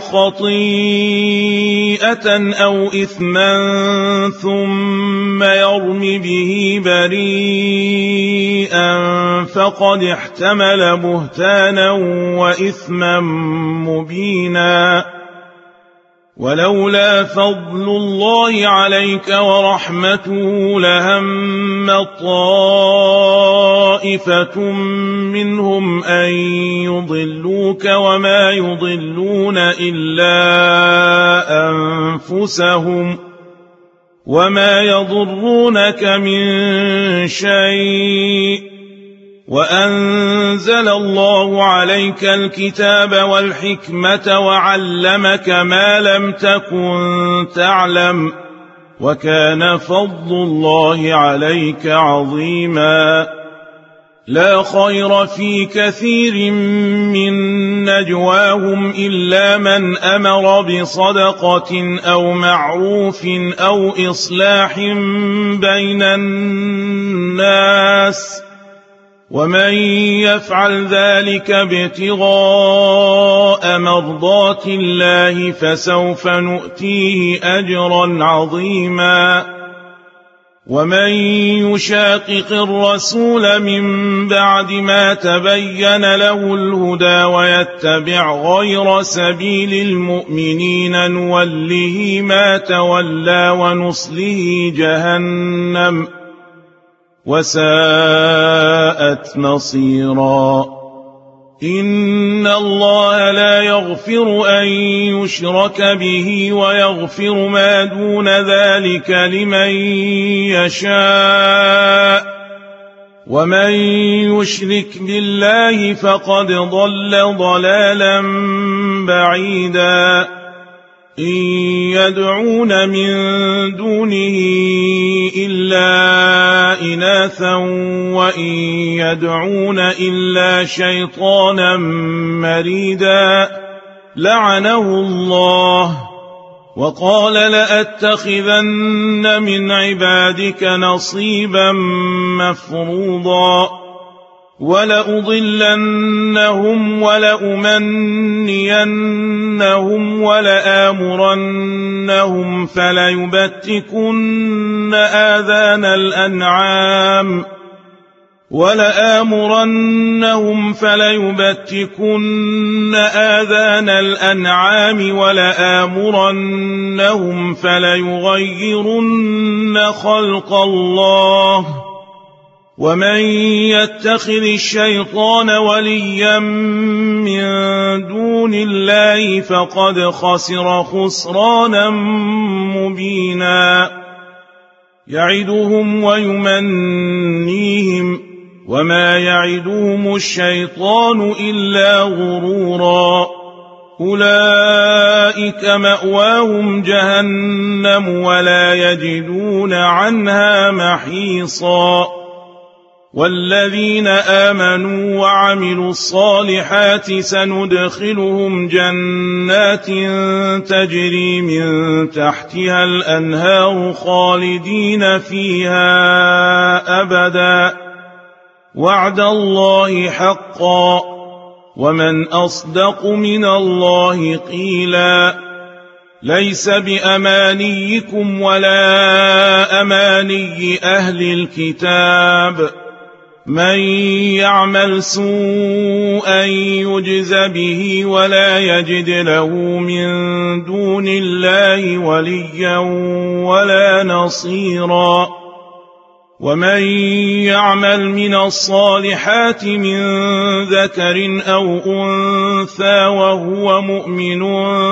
خطيئة أو إثما ثم يرم به بريئا فقد احتمل بهتانا وإثما مبينا ولولا فضل الله عليك ورحمته لهم طائفة منهم أن يضلوك وما يضلون إلا أنفسهم وما يضرونك من شيء وأنزل الله عليك الكتاب والحكمة وعلمك ما لم تكن تعلم وكان فضل الله عليك عظيما لا خير في كثير من نجواهم إلا من أمر بصدقة أو معروف أو إصلاح بين الناس ومن يفعل ذلك ابتغاء مرضات الله فسوف نؤتيه أجرا عظيما ومن يشاقق الرسول من بعد ما تبين له الهدى ويتبع غير سبيل المؤمنين نوله ما تولى ونصله جهنم وساءت مصيرا إن الله لا يغفر أن يشرك به ويغفر ما دون ذلك لمن يشاء ومن يشرك بالله فقد ضل ضلالا بعيدا إن يدعون من دونه إلا إناثا وإن يدعون إلا شيطانا مريدا لعنه الله وقال لأتخذن من عبادك نصيبا مفروضا ولأضلنهم ولأمنينهم ولآمرنهم فليبتكن آذان الأنعام ولآمرنهم فليبتكن آذان الأنعام ولآمرنهم فليغيرن خلق الله ومن يتخذ الشيطان وليا من دون الله فقد خسر خسرانا مبينا يعدهم ويمنيهم وما يعدهم الشيطان إلا غرورا أولئك مأواهم جهنم ولا يجدون عنها محيصا والذين آمنوا وعملوا الصالحات سندخلهم جنات تجري من تحتها الأنهار خالدين فيها أبدا وعد الله حقا ومن أصدق من الله قيلا ليس بأمانيكم ولا أماني أهل الكتاب، من يعمل سوءا يجز به ولا يجد له من دون الله وليا ولا نصيرا. ومن يعمل من الصالحات من ذكر أو أنثى وهو مؤمن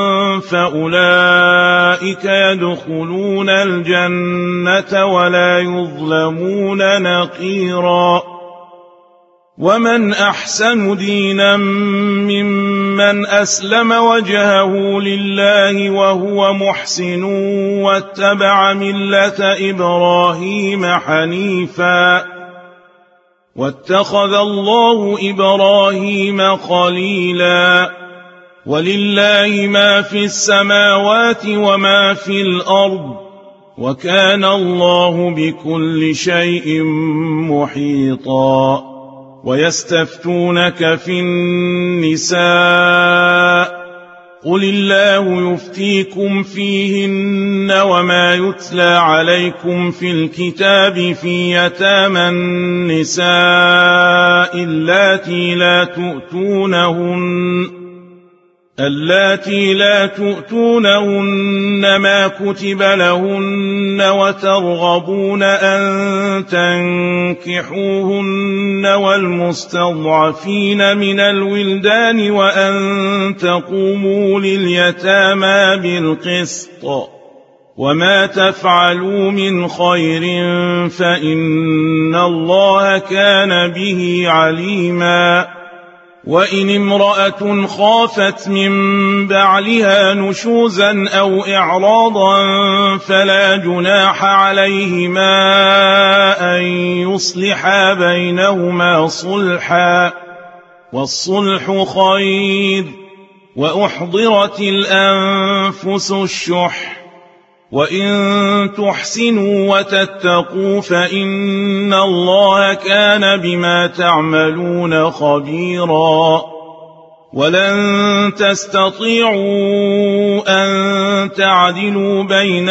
فأولئك يدخلون الجنة ولا يظلمون نقيرا. ومن أحسن دينا ممن أسلم وجهه لله وهو محسن واتبع ملة إبراهيم حنيفا واتخذ الله إبراهيم خليلا. ولله ما في السماوات وما في الأرض وكان الله بكل شيء محيطا. ويستفتونك في النساء قل الله يفتيكم فيهن وما يتلى عليكم في الكتاب في يتامى النساء اللاتي لا تؤتونهن اللاتي لا تؤتونهن ما كتب لهن وترغبون أن تنكحوهن والمستضعفين من الولدان وأن تقوموا لليتامى بالقسط وما تفعلوا من خير فإن الله كان به عليما. وإن امرأة خافت من بعلها نشوزا أو إعراضا فلا جناح عليهما أن يصلحا بينهما صلحا والصلح خير. وأحضرت الأنفس الشح وإن تحسنوا وتتقوا فإن الله كان بما تعملون خبيرا. ولن تستطيعوا أن تعدلوا بين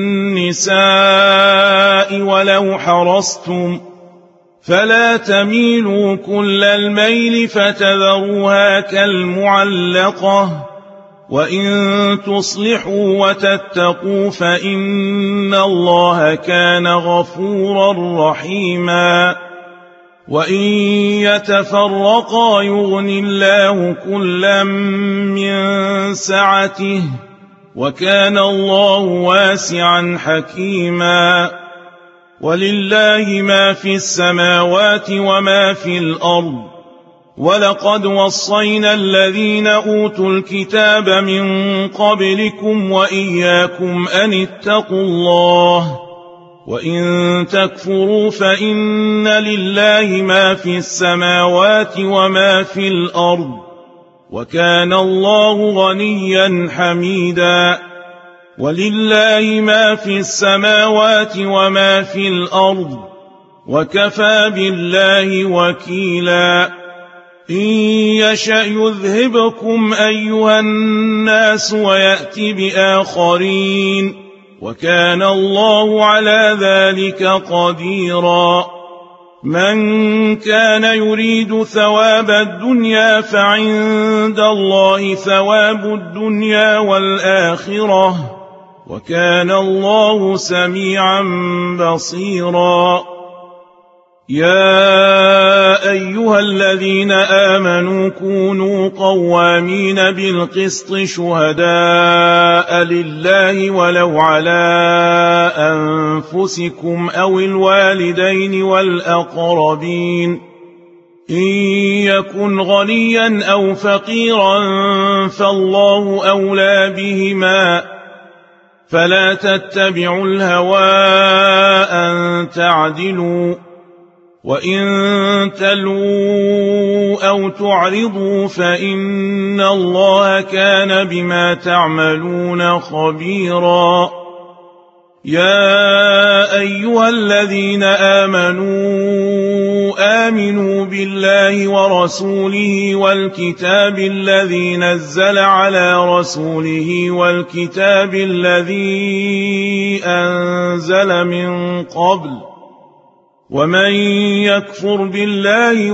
النساء ولو حرصتم فلا تميلوا كل الميل فتذروها كالمعلقة. وإن تصلحوا وتتقوا فإن الله كان غفورا رحيما. وإن يتفرقا يغن الله كلا من سعته وكان الله واسعا حكيما. ولله ما في السماوات وما في الأرض ولقد وصينا الذين أوتوا الكتاب من قبلكم وإياكم أن اتقوا الله وإن تكفروا فإن لله ما في السماوات وما في الأرض وكان الله غنيا حميدا. ولله ما في السماوات وما في الأرض وكفى بالله وكيلا. إن يشأ يذهبكم أيها الناس ويأتي بآخرين وكان الله على ذلك قديرا. من كان يريد ثواب الدنيا فعند الله ثواب الدنيا والآخرة وكان الله سميعا بصيرا. يا أيها الذين آمنوا كونوا قوامين بالقسط شهداء لله ولو على أنفسكم أو الوالدين والأقربين إن يكن غنيا أو فقيرا فالله أولى بهما فلا تتبعوا الهوى أن تعدلوا وإن تلووا أو تعرضوا فإن الله كان بما تعملون خبيرا. يا أيها الذين آمنوا آمنوا بالله ورسوله والكتاب الذي نزل على رسوله والكتاب الذي أنزل من قبل ومن يكفر بالله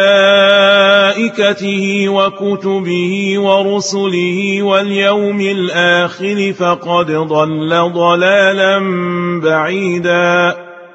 وملائكته وكتبه ورسله واليوم الآخر فقد ضل ضلالا بعيدا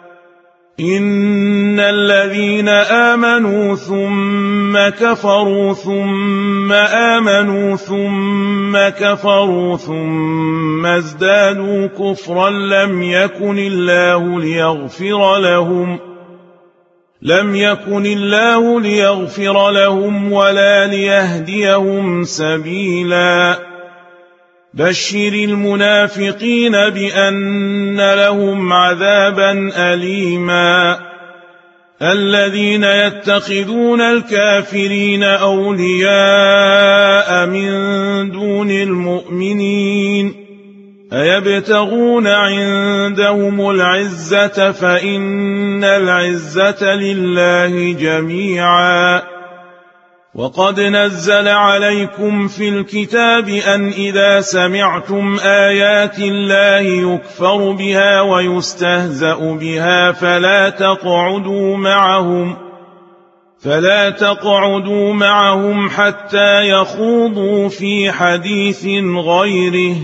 إن الذين آمنوا ثم كفروا ثم آمنوا ثم كفروا ثم ازدادوا كفرا لم يكن الله ليغفر لهم لم يكن الله ليغفر لهم ولا ليهديهم سبيلا بشر المنافقين بأن لهم عذابا أليما الذين يتخذون الكافرين أولياء من دون المؤمنين أيبتغون عندهم العزة فإن العزة لله جميعا وقد نزل عليكم في الكتاب أن إذا سمعتم آيات الله يكفر بها ويستهزأ بها فلا تقعدوا معهم فلا تقعدوا معهم حتى يخوضوا في حديث غيره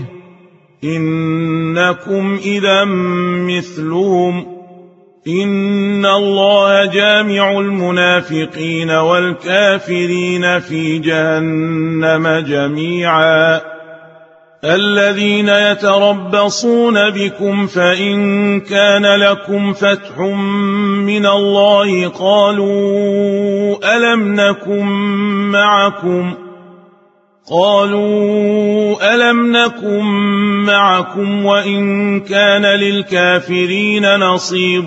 إنكم إذا مثلهم إن الله جامع المنافقين والكافرين في جهنم جميعا الذين يتربصون بكم فإن كان لكم فتح من الله قالوا ألم نكن معكم قالوا ألم نكن معكم وإن كان للكافرين نصيب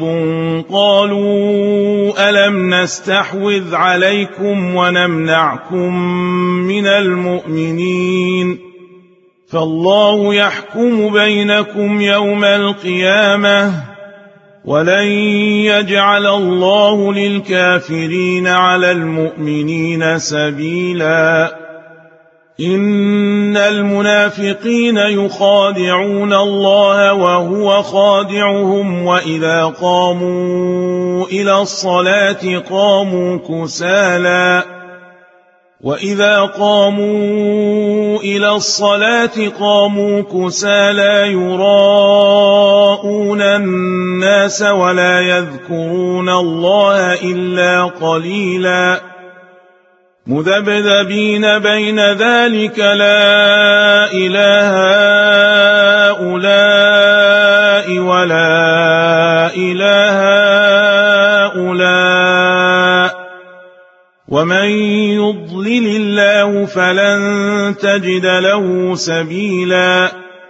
قالوا ألم نستحوذ عليكم ونمنعكم من المؤمنين فالله يحكم بينكم يوم القيامة ولن يجعل الله للكافرين على المؤمنين سبيلا إن المنافقين يخادعون الله وهو خادعهم وإذا قاموا إلى الصلاة قاموا كسالى وإذا قاموا إلى الصلاة قاموا كسالى يراءون الناس ولا يذكرون الله إلا قليلا مذبذبين بين ذلك لا إله هؤلاء ولا إله هؤلاء ومن يضلل الله فلن تجد له سبيلا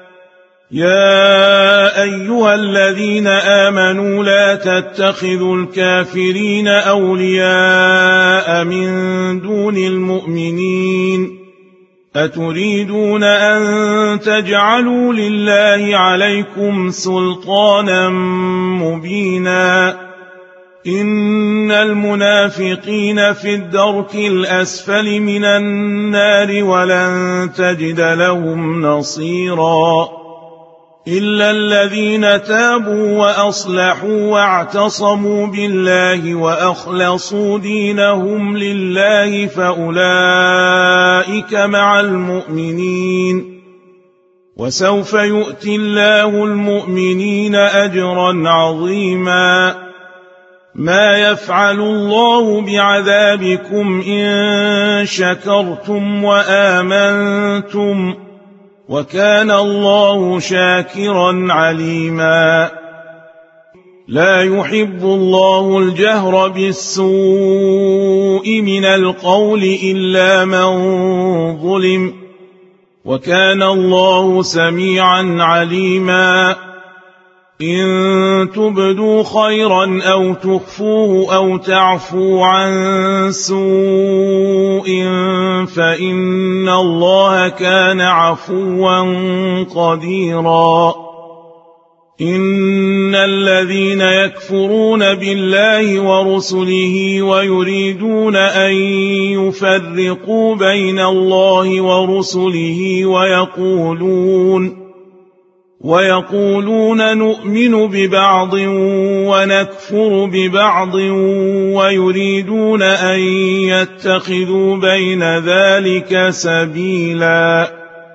يا أيها الذين آمنوا لا تتخذوا الكافرين أولياء من دون المؤمنين أتريدون أن تجعلوا لله عليكم سلطانا مبينا إن المنافقين في الدرك الأسفل من النار ولن تجد لهم نصيرا إلا الذين تابوا وأصلحوا واعتصموا بالله وأخلصوا دينهم لله فأولئك مع المؤمنين وسوف يؤتي الله المؤمنين أجرا عظيما ما يفعل الله بعذابكم إن شكرتم وآمنتم وكان الله شاكرا عليما لا يحب الله الجهر بالسوء من القول إلا من ظلم وكان الله سميعا عليما إن تبدوا خيرا أو تخفوه أو تعفوا عن سوء فإن الله كان عفوا قديرا إن الذين يكفرون بالله ورسله ويريدون أن يفرقوا بين الله ورسله ويقولون ويقولون نؤمن ببعض ونكفر ببعض ويريدون أن يتخذوا بين ذلك سبيلا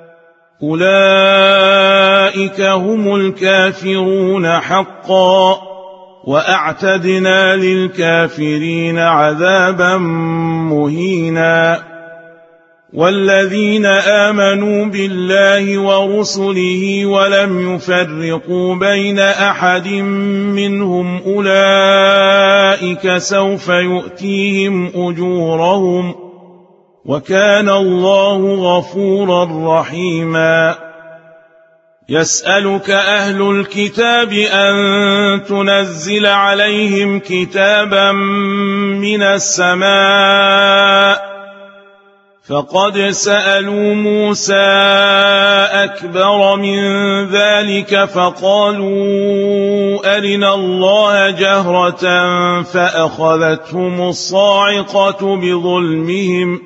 أولئك هم الكافرون حقا وأعتدنا للكافرين عذابا مهينا والذين آمنوا بالله ورسله ولم يفرقوا بين أحد منهم أولئك سوف يؤتيهم أجورهم وكان الله غفورا رحيما يسألك أهل الكتاب أن تنزل عليهم كتابا من السماء فقد سألوا موسى أكبر من ذلك فقالوا أرنا الله جهرة فأخذتهم الصاعقة بظلمهم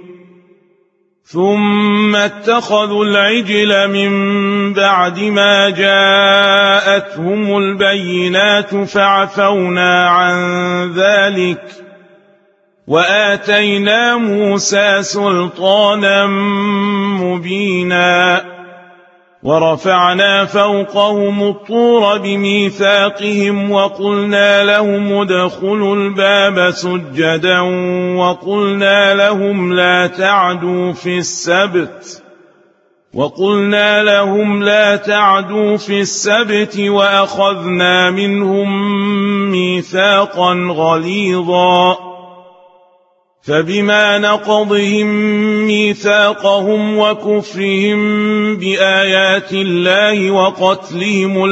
ثم اتخذوا العجل من بعد ما جاءتهم البينات فعفونا عن ذلك وآتينا موسى سلطانا مبينا ورفعنا فوقهم الطور بميثاقهم وقلنا لهم ادخلوا الباب سجدا وقلنا لهم لا تعدوا في السبت وقلنا لهم لا تعدوا في السبت وأخذنا منهم ميثاقا غليظا فبما نقضهم ميثاقهم وكفرهم بآيات الله وقتلهم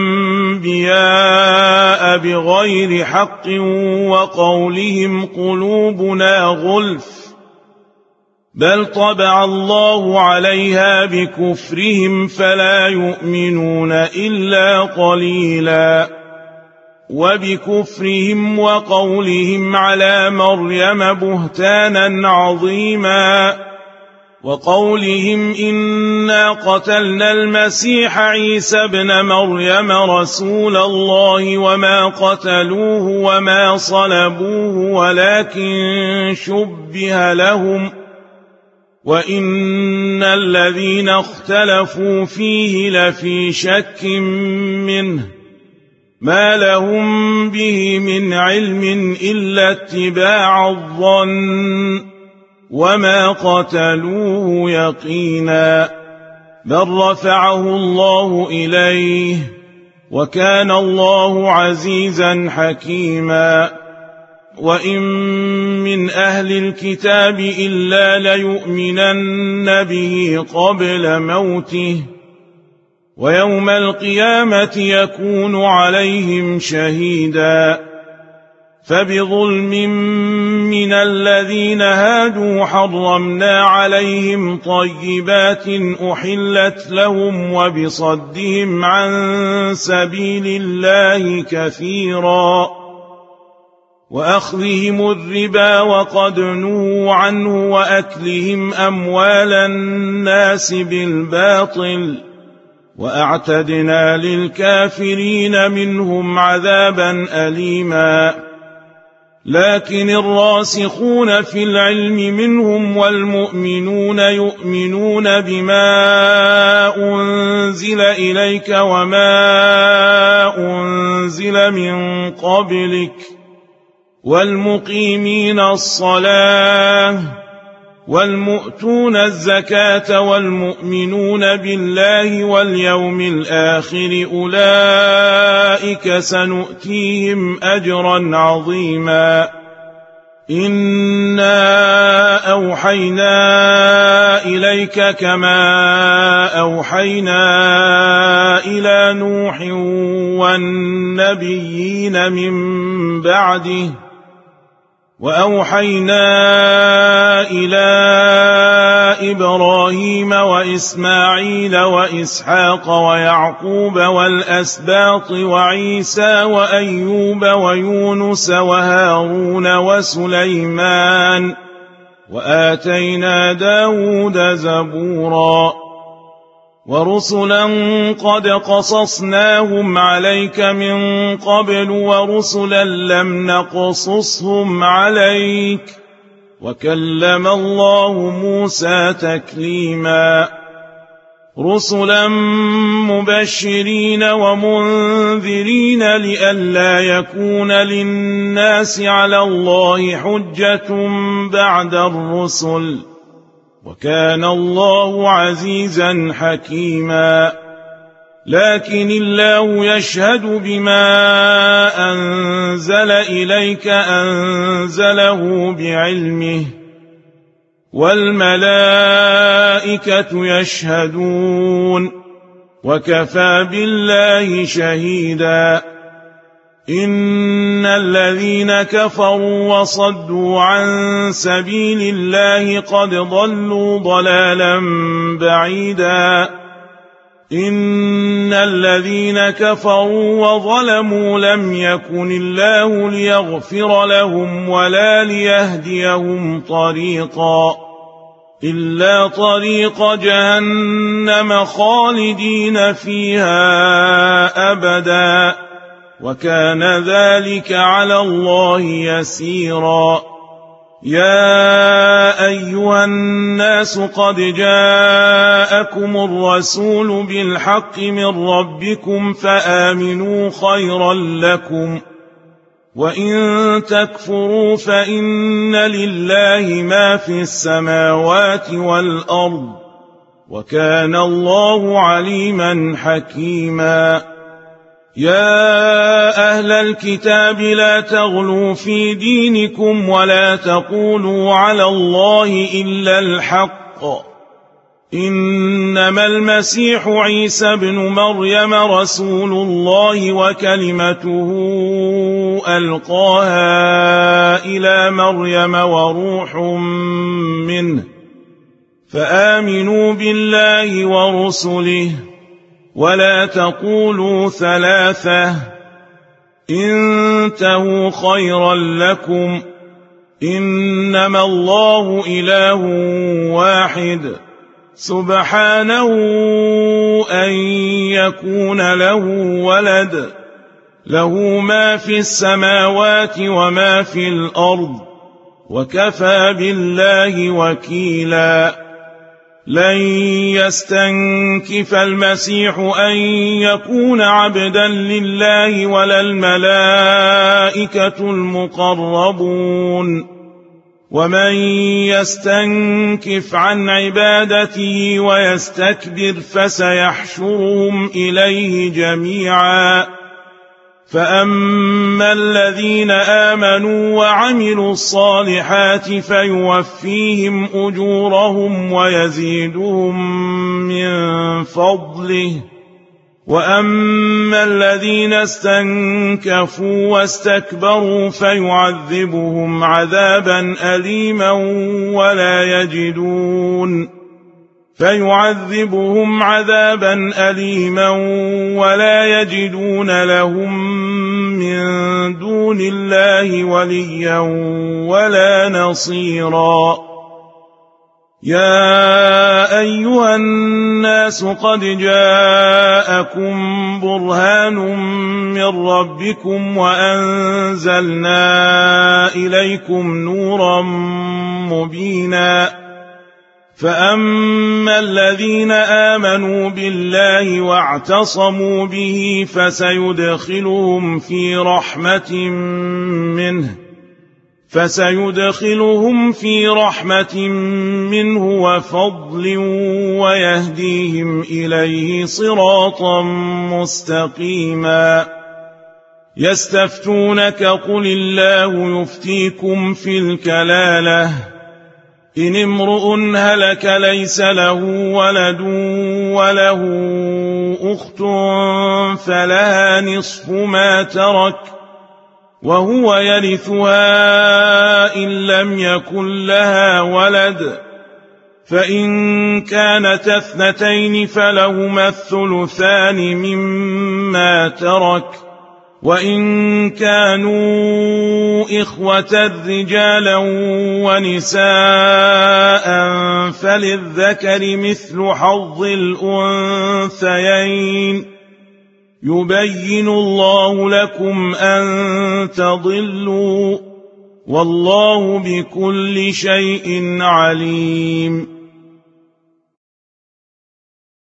الأنبياء بغير حق وقولهم قلوبنا غلف بل طبع الله عليها بكفرهم فلا يؤمنون إلا قليلا وبكفرهم وقولهم على مريم بهتانا عظيما وقولهم إنا قتلنا المسيح عيسى ابن مريم رسول الله وما قتلوه وما صلبوه ولكن شبه لهم وإن الذين اختلفوا فيه لفي شك منه ما لهم به من علم إلا اتباع الظن وما قتلوه يقينا بل رفعه الله إليه وكان الله عزيزا حكيما وإن من أهل الكتاب إلا ليؤمنن به قبل موته ويوم القيامة يكون عليهم شهيدا فبظلم من الذين هادوا حرمنا عليهم طيبات أحلت لهم وبصدهم عن سبيل الله كثيرا وأخذهم الربا وقد نهوا عنه وأكلهم أموال الناس بالباطل وأعتدنا للكافرين منهم عذابا أليما لكن الراسخون في العلم منهم والمؤمنون يؤمنون بما أنزل إليك وما أنزل من قبلك والمقيمين الصلاة والمؤتون الزكاة والمؤمنون بالله واليوم الآخر أولئك سنؤتيهم أجرا عظيما إنا أوحينا إليك كما أوحينا إلى نوح والنبيين من بعده وأوحينا إلى إبراهيم وإسماعيل وإسحاق ويعقوب والأسباط وعيسى وأيوب ويونس وهارون وسليمان وآتينا داود زبورا ورسلا قد قصصناهم عليك من قبل ورسلا لم نقصصهم عليك وكلم الله موسى تكليما رسلا مبشرين ومنذرين لئلا يكون للناس على الله حجة بعد الرسل وكان الله عزيزا حكيما لكن الله يشهد بما أنزل إليك أنزله بعلمه والملائكة يشهدون وكفى بالله شهيدا إن الذين كفروا وصدوا عن سبيل الله قد ضلوا ضلالا بعيدا إن الذين كفروا وظلموا لم يكن الله ليغفر لهم ولا ليهديهم طريقا إلا طريق جهنم خالدين فيها أبدا وكان ذلك على الله يسيرا يا أيها الناس قد جاءكم الرسول بالحق من ربكم فآمنوا خيرا لكم وإن تكفروا فإن لله ما في السماوات والأرض وكان الله عليما حكيما يا أهل الكتاب لا تغلوا في دينكم ولا تقولوا على الله إلا الحق إنما المسيح عيسى بن مريم رسول الله وكلمته ألقاها إلى مريم وروح منه فآمنوا بالله ورسله ولا تقولوا ثلاثة انتهوا خيرا لكم إنما الله إله واحد سبحانه أن يكون له ولد له ما في السماوات وما في الأرض وكفى بالله وكيلا لن يستنكف المسيح أن يكون عبدا لله ولا الملائكة المقربون ومن يستنكف عن عبادته ويستكبر فسيحشرهم إليه جميعا فأما الذين آمنوا وعملوا الصالحات فيوفيهم أجورهم ويزيدهم من فضله وأما الذين استنكفوا واستكبروا فيعذبهم عذابا أليما ولا يجدون فيعذبهم عذابا أليما ولا يجدون لهم من دون الله وليا ولا نصيرا يا أيها الناس قد جاءكم برهان من ربكم وأنزلنا إليكم نورا مبينا فأما الذين آمنوا بالله واعتصموا به فسيدخلهم في رحمة منه فسيدخلهم في رحمة منه وفضل ويهديهم إليه صراطا مستقيما يستفتونك قل الله يفتيكم في الكلالة إن امرؤ هلك ليس له ولد وله أخت فلها نصف ما ترك وهو يرثها إن لم يكن لها ولد، فإن كانت اثنتين فلهما الثلثان مما ترك، وإن كانوا إخوة رجالا ونساء فللذكر مثل حظ الأنثيين، يبين الله لكم أن تضلوا، والله بكل شيء عليم.